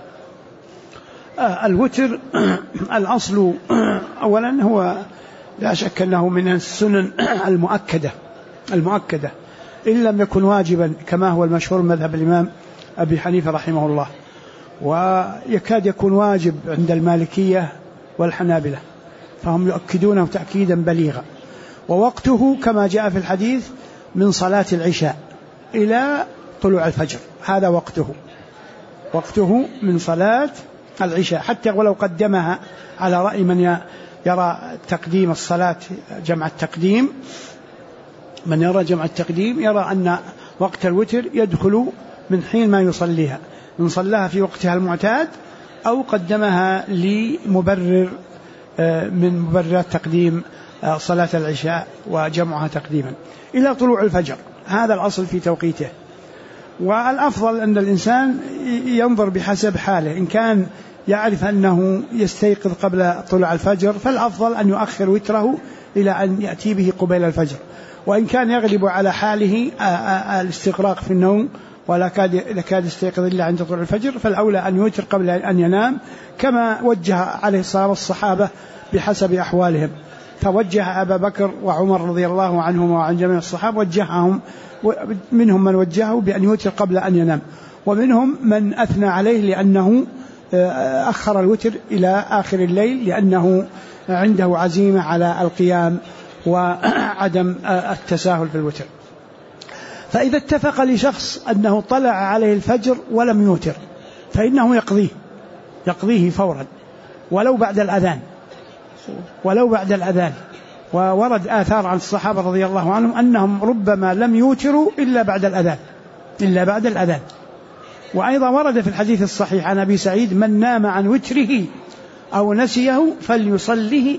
الوتر الأصل أولا هو لا شك أنه من السنن المؤكدة إن لم يكن واجبا كما هو المشهور مذهب الإمام أبي حنيفة رحمه الله، ويكاد يكون واجب عند المالكية والحنابلة، فهم يؤكدونه تأكيدا بليغا. ووقته كما جاء في الحديث من صلاة العشاء إلى طلوع الفجر، هذا وقته من صلاة العشاء، حتى ولو قدمها على رأي من يرى تقديم الصلاة جمع التقديم، من يرى جمع التقديم يرى أن وقت الوتر يدخل من حين ما يصليها، إن صلاها في وقتها المعتاد أو قدمها لمبرر من مبررات تقديم صلاة العشاء وجمعها تقديما إلى طلوع الفجر، هذا الأصل في توقيته. والأفضل أن الإنسان ينظر بحسب حاله، إن كان يعرف أنه يستيقظ قبل طلوع الفجر فالأفضل أن يؤخر وتره إلى أن يأتي به قبيل الفجر، وإن كان يغلب على حاله الاستغراق في النوم ولا كاد يستيقظ إلا عند طلوع الفجر فالأولى أن يوتر قبل أن ينام، كما وجه عليه الصلاة والصحابة بحسب أحوالهم، فوجه أبا بكر وعمر رضي الله عنهم وعن جميع الصحابة، وجههم منهم من وجهه بأن يوتر قبل أن ينام، ومنهم من أثنى عليه لأنه أخر الوتر إلى آخر الليل لأنه عنده عزيمة على القيام وعدم التساهل في الوتر. فإذا اتفق لشخص أنه طلع عليه الفجر ولم يوتر فإنه يقضيه فورا ولو بعد الأذان، وورد آثار عن الصحابة رضي الله عنهم أنهم ربما لم يوتروا إلا بعد الأذان. وأيضا ورد في الحديث الصحيح عن أبي سعيد: من نام عن وتره أو نسيه فليصليه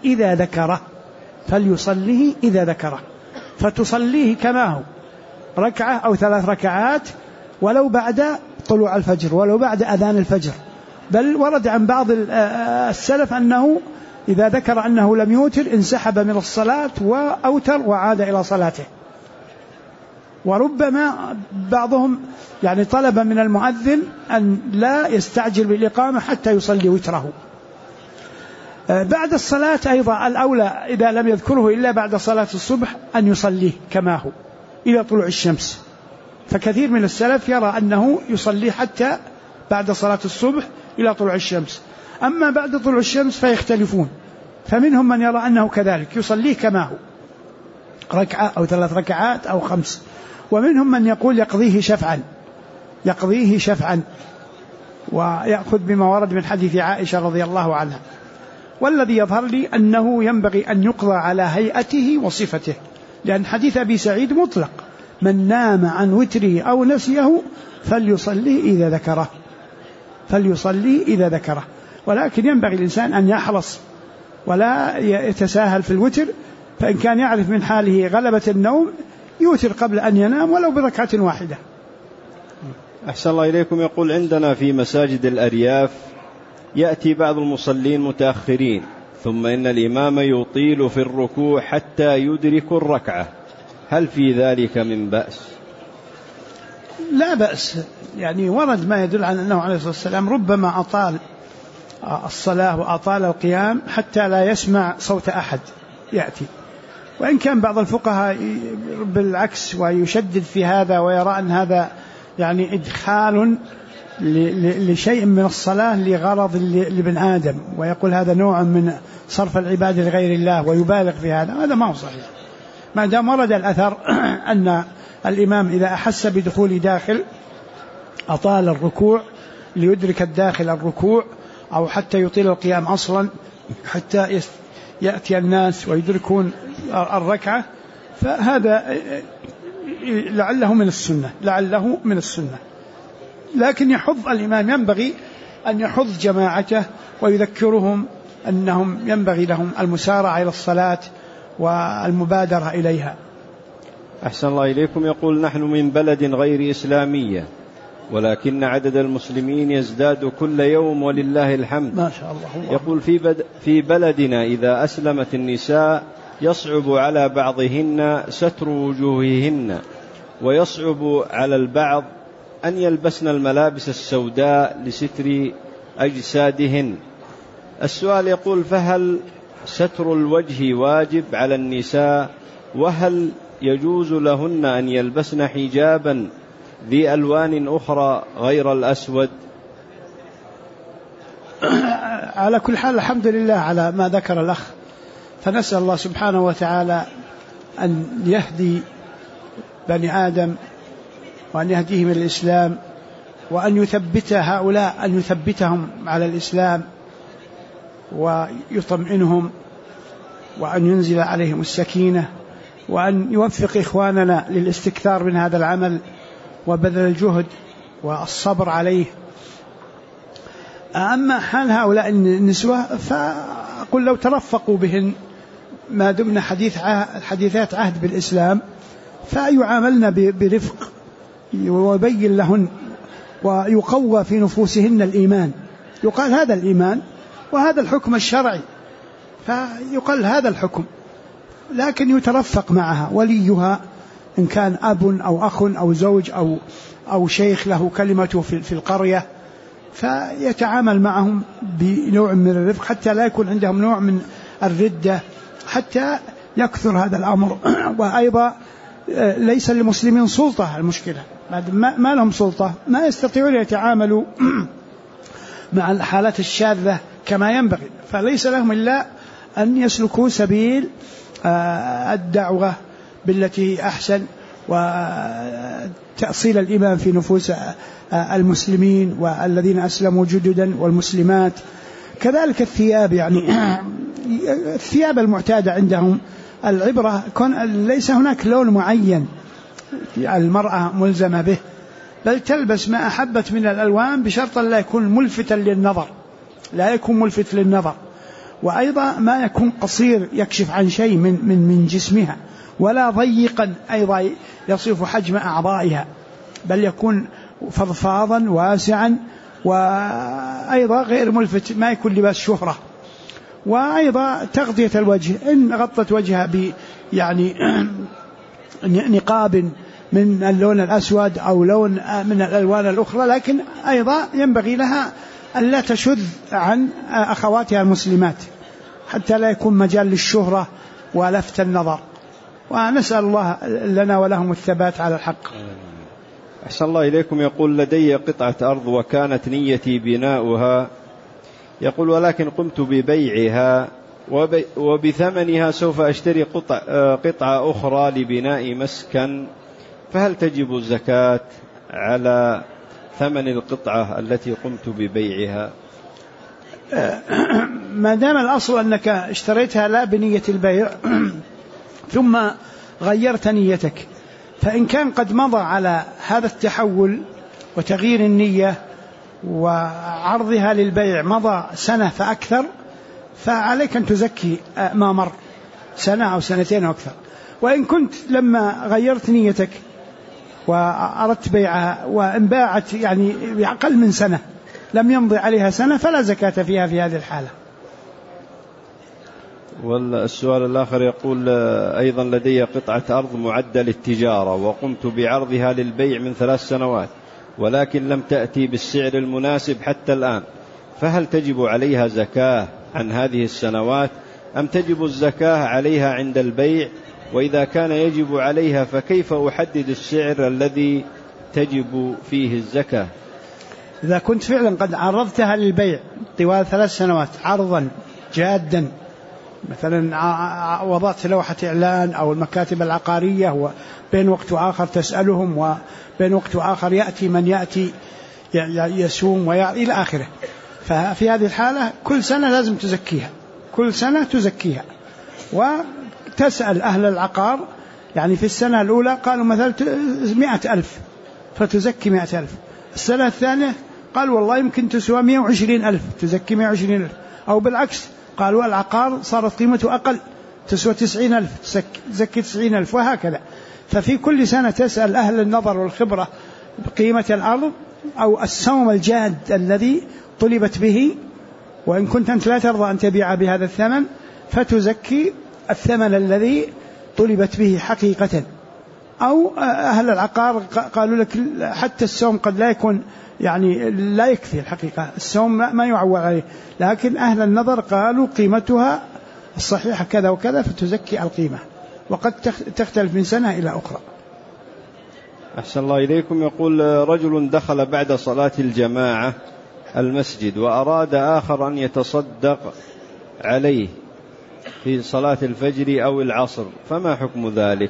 إذا ذكره، فتصليه كما هو، ركعة أو 3 ركعات، ولو بعد طلوع الفجر ولو بعد أذان الفجر. بل ورد عن بعض السلف أنه إذا ذكر أنه لم يوتر انسحب من الصلاة وأوتر وعاد إلى صلاته. وربما بعضهم طلب من المؤذن أن لا يستعجل بالإقامة حتى يصلي وتره. بعد الصلاة أيضا الأولى إذا لم يذكره إلا بعد صلاة الصبح أن يصليه كما هو إلى طلوع الشمس، فكثير من السلف يرى أنه يصلي حتى بعد صلاة الصبح إلى طلوع الشمس. أما بعد طلوع الشمس فيختلفون، فمنهم من يرى أنه كذلك يصليه كما هو، ركعة أو 3 ركعات أو 5، ومنهم من يقول يقضيه شفعا ويأخذ بما ورد من حديث عائشة رضي الله عنها. والذي يظهر لي أنه ينبغي أن يقضى على هيئته وصفته، لأن حديث أبي سعيد مطلق: من نام عن وتره أو نسيه فليصلي إذا ذكره. ولكن ينبغي الإنسان أن يحرص ولا يتساهل في الوتر، فإن كان يعرف من حاله غلبة النوم يوتر قبل أن ينام ولو بركعة واحدة. أحسن الله إليكم. يقول: عندنا في مساجد الأرياف يأتي بعض المصلين متأخرين، ثم إن الإمام يطيل في الركوع حتى يدرك الركعة، هل في ذلك من بأس؟ لا بأس، ورد ما يدل على أنه عليه الصلاة والسلام ربما أطال الصلاة وأطال القيام حتى لا يسمع صوت أحد يأتي. وإن كان بعض الفقهاء بالعكس ويشدد في هذا ويرى أن هذا إدخال لشيء من الصلاة لغرض لابن آدم، ويقول هذا نوع من صرف العبادة لغير الله ويبالغ في هذا ما هو صحيح. ما دام ورد الأثر أن الإمام إذا أحس بدخول داخل أطال الركوع ليدرك الداخل الركوع، أو حتى يطيل القيام أصلا حتى يأتي الناس ويدركون الركعة، فهذا لعله من السنة. لكن يحض الإمام، ينبغي أن يحض جماعته ويذكرهم أنهم ينبغي لهم المسارعة إلى الصلاة والمبادرة إليها. أحسن الله إليكم. يقول: نحن من بلد غير إسلامية، ولكن عدد المسلمين يزداد كل يوم ولله الحمد. ما شاء الله. يقول: في بلدنا إذا أسلمت النساء يصعب على بعضهن ستر وجوههن، ويصعب على البعض أن يلبسن الملابس السوداء لستر أجسادهن. السؤال يقول: فهل ستر الوجه واجب على النساء؟ وهل يجوز لهن أن يلبسن حجابا ذي ألوان أخرى غير الأسود؟ على كل حال الحمد لله على ما ذكر الأخ، فنسأل الله سبحانه وتعالى أن يهدي بني آدم وأن يهديهم الإسلام، وأن يثبت هؤلاء، أن يثبتهم على الإسلام ويطمئنهم، وأن ينزل عليهم السكينة، وأن يوفق إخواننا للاستكثار من هذا العمل وبذل الجهد والصبر عليه. أما حال هؤلاء النسوة فأقول لو ترفقوا بهن ما دمنا حديثات عهد بالإسلام فيعاملن برفق، ويبين لهن ويقوى في نفوسهن الإيمان، يقال هذا الإيمان وهذا الحكم الشرعي، فيقال هذا الحكم، لكن يترفق معها وليها إن كان أب أو أخ أو زوج أو شيخ له كلمته في القرية، فيتعامل معهم بنوع من الرفق حتى لا يكون عندهم نوع من الردة، حتى يكثر هذا الأمر. وأيضا ليس للمسلمين سلطة، المشكلة ما لهم سلطة، ما يستطيعون يتعاملوا مع الحالات الشاذة كما ينبغي، فليس لهم إلا أن يسلكوا سبيل الدعوة بالتي أحسن وتأصيل الإيمان في نفوس المسلمين والذين أسلموا جددا والمسلمات. كذلك الثياب، يعني الثياب المعتادة عندهم، العبرة ليس هناك لون معين المرأة ملزمة به، بل تلبس ما أحبت من الألوان بشرط لا يكون ملفتا للنظر، لا يكون ملفت للنظر، وأيضا ما يكون قصير يكشف عن شيء من جسمها، ولا ضيقا أيضا يصف حجم أعضائها، بل يكون فضفاضا واسعا، وأيضا غير ملفت، ما يكون لباس شهرة. وأيضا تغطية الوجه، إن غطت وجهها يعني نقاب من اللون الأسود أو لون من الألوان الأخرى، لكن أيضا ينبغي لها أن لا تشذ عن أخواتها المسلمات حتى لا يكون مجال للشهرة ولفت النظر. ونسأل الله لنا ولهم الثبات على الحق. أحسن الله إليكم. يقول: لدي قطعة أرض وكانت نيتي بناؤها، يقول ولكن قمت ببيعها وبثمنها سوف أشتري قطعة أخرى لبناء مسكن، فهل تجب الزكاة على ثمن القطعة التي قمت ببيعها؟ ما دام الأصل أنك اشتريتها لا بنية البيع ثم غيرت نيتك، فإن كان قد مضى على هذا التحول وتغيير النية وعرضها للبيع مضى سنة فأكثر، فعليك أن تزكي ما مر سنة أو سنتين أو أكثر. وإن كنت لما غيرت نيتك وأردت بيعها وانباعت يعني بأقل من سنة لم يمضي عليها سنة فلا زكاة فيها في هذه الحالة. والسؤال الآخر يقول: أيضا لدي قطعة أرض معدة للتجارة وقمت بعرضها للبيع من 3 سنوات، ولكن لم تأتي بالسعر المناسب حتى الآن، فهل تجب عليها زكاة عن هذه السنوات أم تجب الزكاة عليها عند البيع؟ وإذا كان يجب عليها فكيف أحدد السعر الذي تجب فيه الزكاة؟ إذا كنت فعلا قد عرضتها للبيع طوال 3 سنوات عرضا جادا، مثلا وضعت لوحة إعلان أو المكاتب العقارية وبين وقت وآخر تسألهم، وبين وقت وآخر يأتي من يأتي يسوم إلى آخره، ففي هذه الحالة كل سنة لازم تزكيها، كل سنة تزكيها، وتسأل أهل العقار. يعني في السنة الأولى قالوا مثلا 100,000 فتزكي 100,000، السنة الثانية قال والله يمكن تسوى 120,000، تزكي 120,000. أو بالعكس قالوا العقار صارت قيمته أقل، تسوى 90,000، تزكي 90,000، وهكذا. ففي كل سنة تسأل أهل النظر والخبرة بقيمة الأرض أو السوم الجاد الذي طلبت به، وإن كنت أنت لا ترضى أن تبيع بهذا الثمن فتزكي الثمن الذي طلبت به حقيقة. أو أهل العقار قالوا لك حتى السوم قد لا يكون يعني لا يكفي الحقيقة، السوم ما يعول عليه، لكن أهل النظر قالوا قيمتها الصحيحة كذا وكذا فتزكي القيمة، وقد تختلف من سنة إلى أخرى. أحسن الله إليكم. يقول رجل دخل بعد صلاة الجماعة المسجد وأراد آخر أن يتصدق عليه في صلاة الفجر أو العصر، فما حكم ذلك؟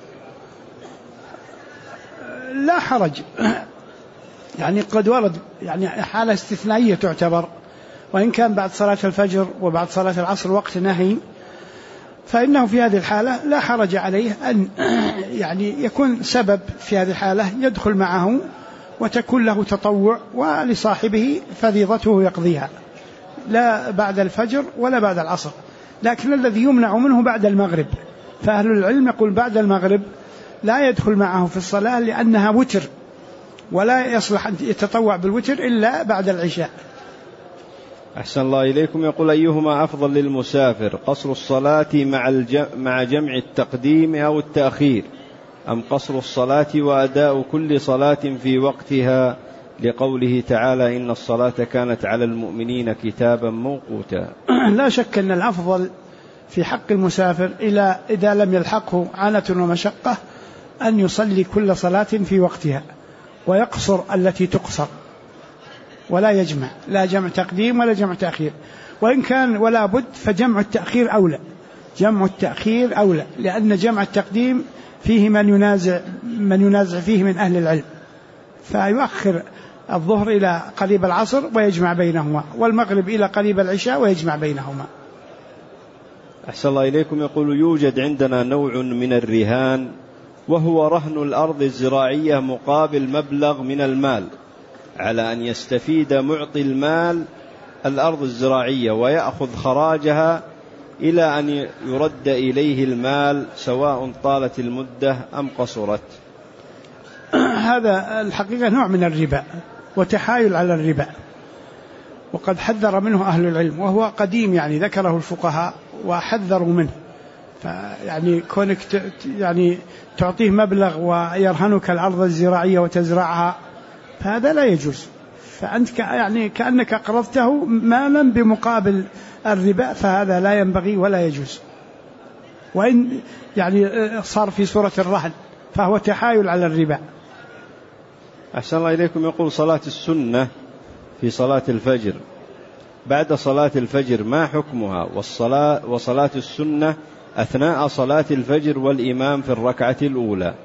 لا حرج، يعني قد ورد يعني حالة استثنائية تعتبر، وإن كان بعد صلاة الفجر وبعد صلاة العصر وقت نهي، فإنه في هذه الحالة لا حرج عليه أن يعني يكون سبب في هذه الحالة يدخل معه وتكون له تطوع، ولصاحبه فريضته يقضيها لا بعد الفجر ولا بعد العصر. لكن الذي يمنع منه بعد المغرب، فأهل العلم يقول بعد المغرب لا يدخل معه في الصلاة لأنها وتر، ولا يصلح أن يتطوع بالوتر إلا بعد العشاء. أحسن الله إليكم. يقول أيهما أفضل للمسافر، قصر الصلاة مع جمع التقديم أو التأخير، أم قصر الصلاة وأداء كل صلاة في وقتها، لقوله تعالى إن الصلاة كانت على المؤمنين كتابا موقوتا؟ لا شك أن الأفضل في حق المسافر إذا لم يلحقه عنة ومشقة أن يصلي كل صلاة في وقتها ويقصر التي تقصر، ولا يجمع، لا جمع تقديم ولا جمع تأخير. وإن كان ولا بد فجمع التأخير أولى، جمع التأخير أولى، لأن جمع التقديم فيه من ينازع فيه من أهل العلم، فيؤخر الظهر إلى قريب العصر ويجمع بينهما، والمغرب إلى قريب العشاء ويجمع بينهما. أحسن الله إليكم. يقول يوجد عندنا نوع من الرهان، وهو رهن الأرض الزراعية مقابل مبلغ من المال، على أن يستفيد معطي المال الأرض الزراعية ويأخذ خراجها إلى أن يرد إليه المال، سواء طالت المدة أم قصرت. هذا الحقيقة نوع من الربا وتحايل على الربا، وقد حذر منه أهل العلم، وهو قديم يعني ذكره الفقهاء وحذروا منه. فيعني كونك يعني تعطيه مبلغ ويرهنك الأرض الزراعية وتزرعها، فهذا لا يجوز. فأنت يعني كأنك أقرضته مالا بمقابل الربا، فهذا لا ينبغي ولا يجوز. وإن يعني صار في صورة الرهن فهو تحايل على الربا. أحسن الله إليكم. يقول صلاة السنة في صلاة الفجر بعد صلاة الفجر ما حكمها، وصلاة السنة أثناء صلاة الفجر والإمام في الركعة الأولى؟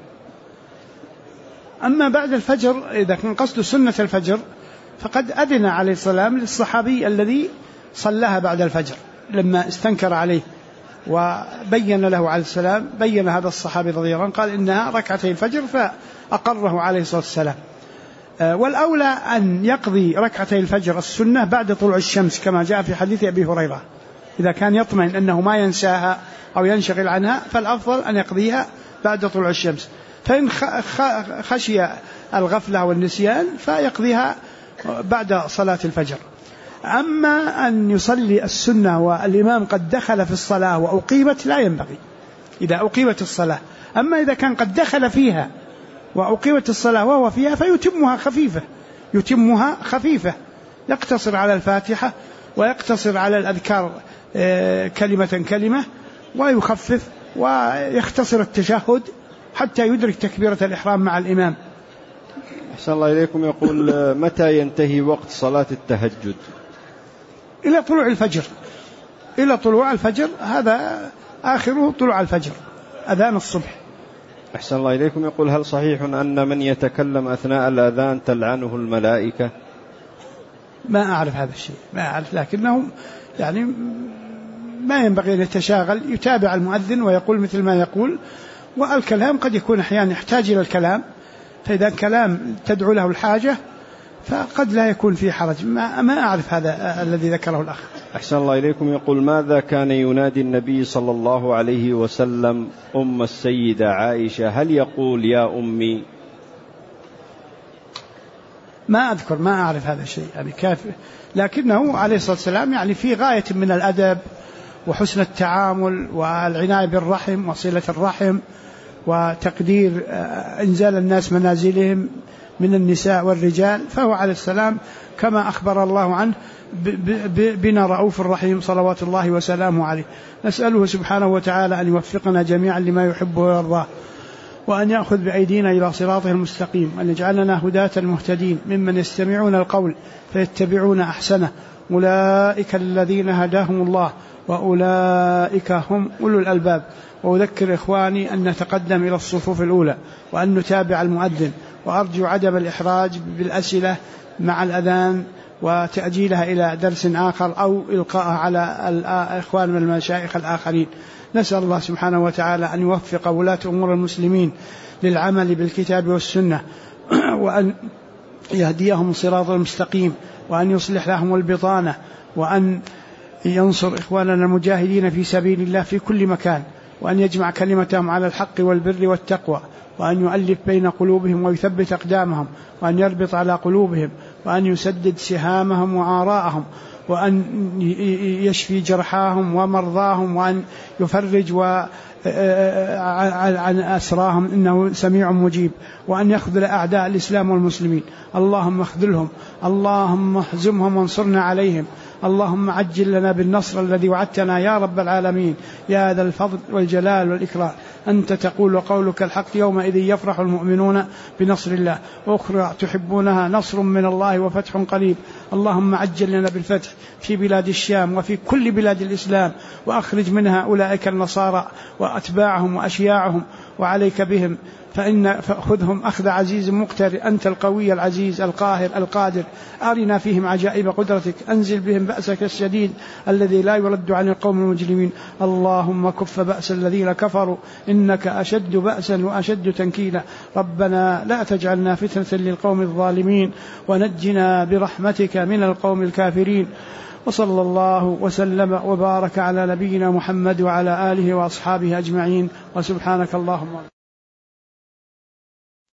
أما بعد الفجر إذا كان قصد سنة الفجر فقد أذن عليه السلام للصحابي الذي صلاها بعد الفجر لما استنكر عليه، وبين له عليه السلام، بين هذا الصحابي رضي الله عنه قال إنها ركعتي الفجر، فأقره عليه الصلاة والسلام. والأولى أن يقضي ركعتي الفجر السنة بعد طلوع الشمس، كما جاء في حديث أبي هريرة، إذا كان يطمئن أنه ما ينساها أو ينشغل عنها فالأفضل أن يقضيها بعد طلوع الشمس. فإن خشي الغفلة والنسيان فيقضيها بعد صلاة الفجر. أما أن يصلي السنة والإمام قد دخل في الصلاة وأقيمت لا ينبغي إذا أقيمت الصلاة. أما إذا كان قد دخل فيها وأقيمت الصلاة وهو فيها يتمها خفيفة، يقتصر على الفاتحة ويقتصر على الأذكار كلمة كلمة، ويخفف ويختصر التشهد حتى يدرك تكبيرة الإحرام مع الإمام. أحسن الله إليكم. يقول متى ينتهي وقت صلاة التهجد؟ إلى طلوع الفجر، إلى طلوع الفجر، هذا آخره طلوع الفجر، أذان الصبح. أحسن الله إليكم. يقول هل صحيح أن من يتكلم أثناء الأذان تلعنه الملائكة؟ ما أعرف هذا الشيء، ما أعرف، لكنه يعني ما ينبغي أن يتشاغل، يتابع المؤذن ويقول مثل ما يقول. والكلام قد يكون أحيانا يحتاج إلى الكلام، فإذا كلام تدعو له الحاجة فقد لا يكون في حرج. ما أعرف هذا الذي ذكره الأخ. أحسن الله إليكم. يقول: ماذا كان ينادي النبي صلى الله عليه وسلم أم السيدة عائشة؟ هل يقول يا أمي؟ ما أذكر، ما أعرف هذا الشيء يعني كافي، لكنه عليه الصلاة والسلام يعني في غاية من الأدب وحسن التعامل والعناية بالرحم وصلة الرحم وتقدير إنزال الناس منازلهم من النساء والرجال، فهو عليه السلام كما أخبر الله عنه بنا رؤوف الرحيم صلوات الله وسلامه عليه. نسأله سبحانه وتعالى أن يوفقنا جميعا لما يحبه ويرضاه، وأن يأخذ بأيدينا إلى صراطه المستقيم، وأن يجعلنا هداة المهتدين ممن يستمعون القول فيتبعون أحسنه. أولئك الذين هداهم الله وأولئك هم أولو الألباب. وأذكر إخواني أن نتقدم إلى الصفوف الأولى وأن نتابع المؤذن، وأرجو عدم الإحراج بالأسئلة مع الأذان وتأجيلها إلى درس آخر أو إلقاءها على الإخوان من المشايخ الآخرين. نسأل الله سبحانه وتعالى أن يوفق ولاة أمور المسلمين للعمل بالكتاب والسنة، وأن يهديهم الصراط المستقيم، وأن يصلح لهم البطانة، وأن ينصر إخواننا المجاهدين في سبيل الله في كل مكان، وأن يجمع كلمتهم على الحق والبر والتقوى، وأن يؤلف بين قلوبهم ويثبت أقدامهم، وأن يربط على قلوبهم، وأن يسدد سهامهم وآراءهم، وأن يشفي جرحاهم ومرضاهم، وأن يفرج عن أسراهم إنه سميع مجيب، وأن يخذل أعداء الإسلام والمسلمين. اللهم اخذلهم، اللهم اهزمهم وانصرنا عليهم، اللهم عجل لنا بالنصر الذي وعدتنا يا رب العالمين يا ذا الفضل والجلال والإكرام. أنت تقول وقولك الحق يومئذ يفرح المؤمنون بنصر الله، وأخرى تحبونها نصر من الله وفتح قريب. اللهم عجل لنا بالفتح في بلاد الشام وفي كل بلاد الإسلام، وأخرج منها أولئك النصارى وأتباعهم وأشياعهم، وعليك بهم فأخذهم أخذ عزيز مقتدر. أنت القوي العزيز القاهر القادر، أرنا فيهم عجائب قدرتك، أنزل بهم بأسك الشديد الذي لا يرد عن القوم المجرمين. اللهم كف بأس الذين كفروا إنك أشد بأسا وأشد تنكيلا. ربنا لا تجعلنا فتنة للقوم الظالمين، ونجنا برحمتك من القوم الكافرين. وصلى الله وسلم وبارك على نبينا محمد وعلى آله وأصحابه أجمعين، وسبحانك اللهم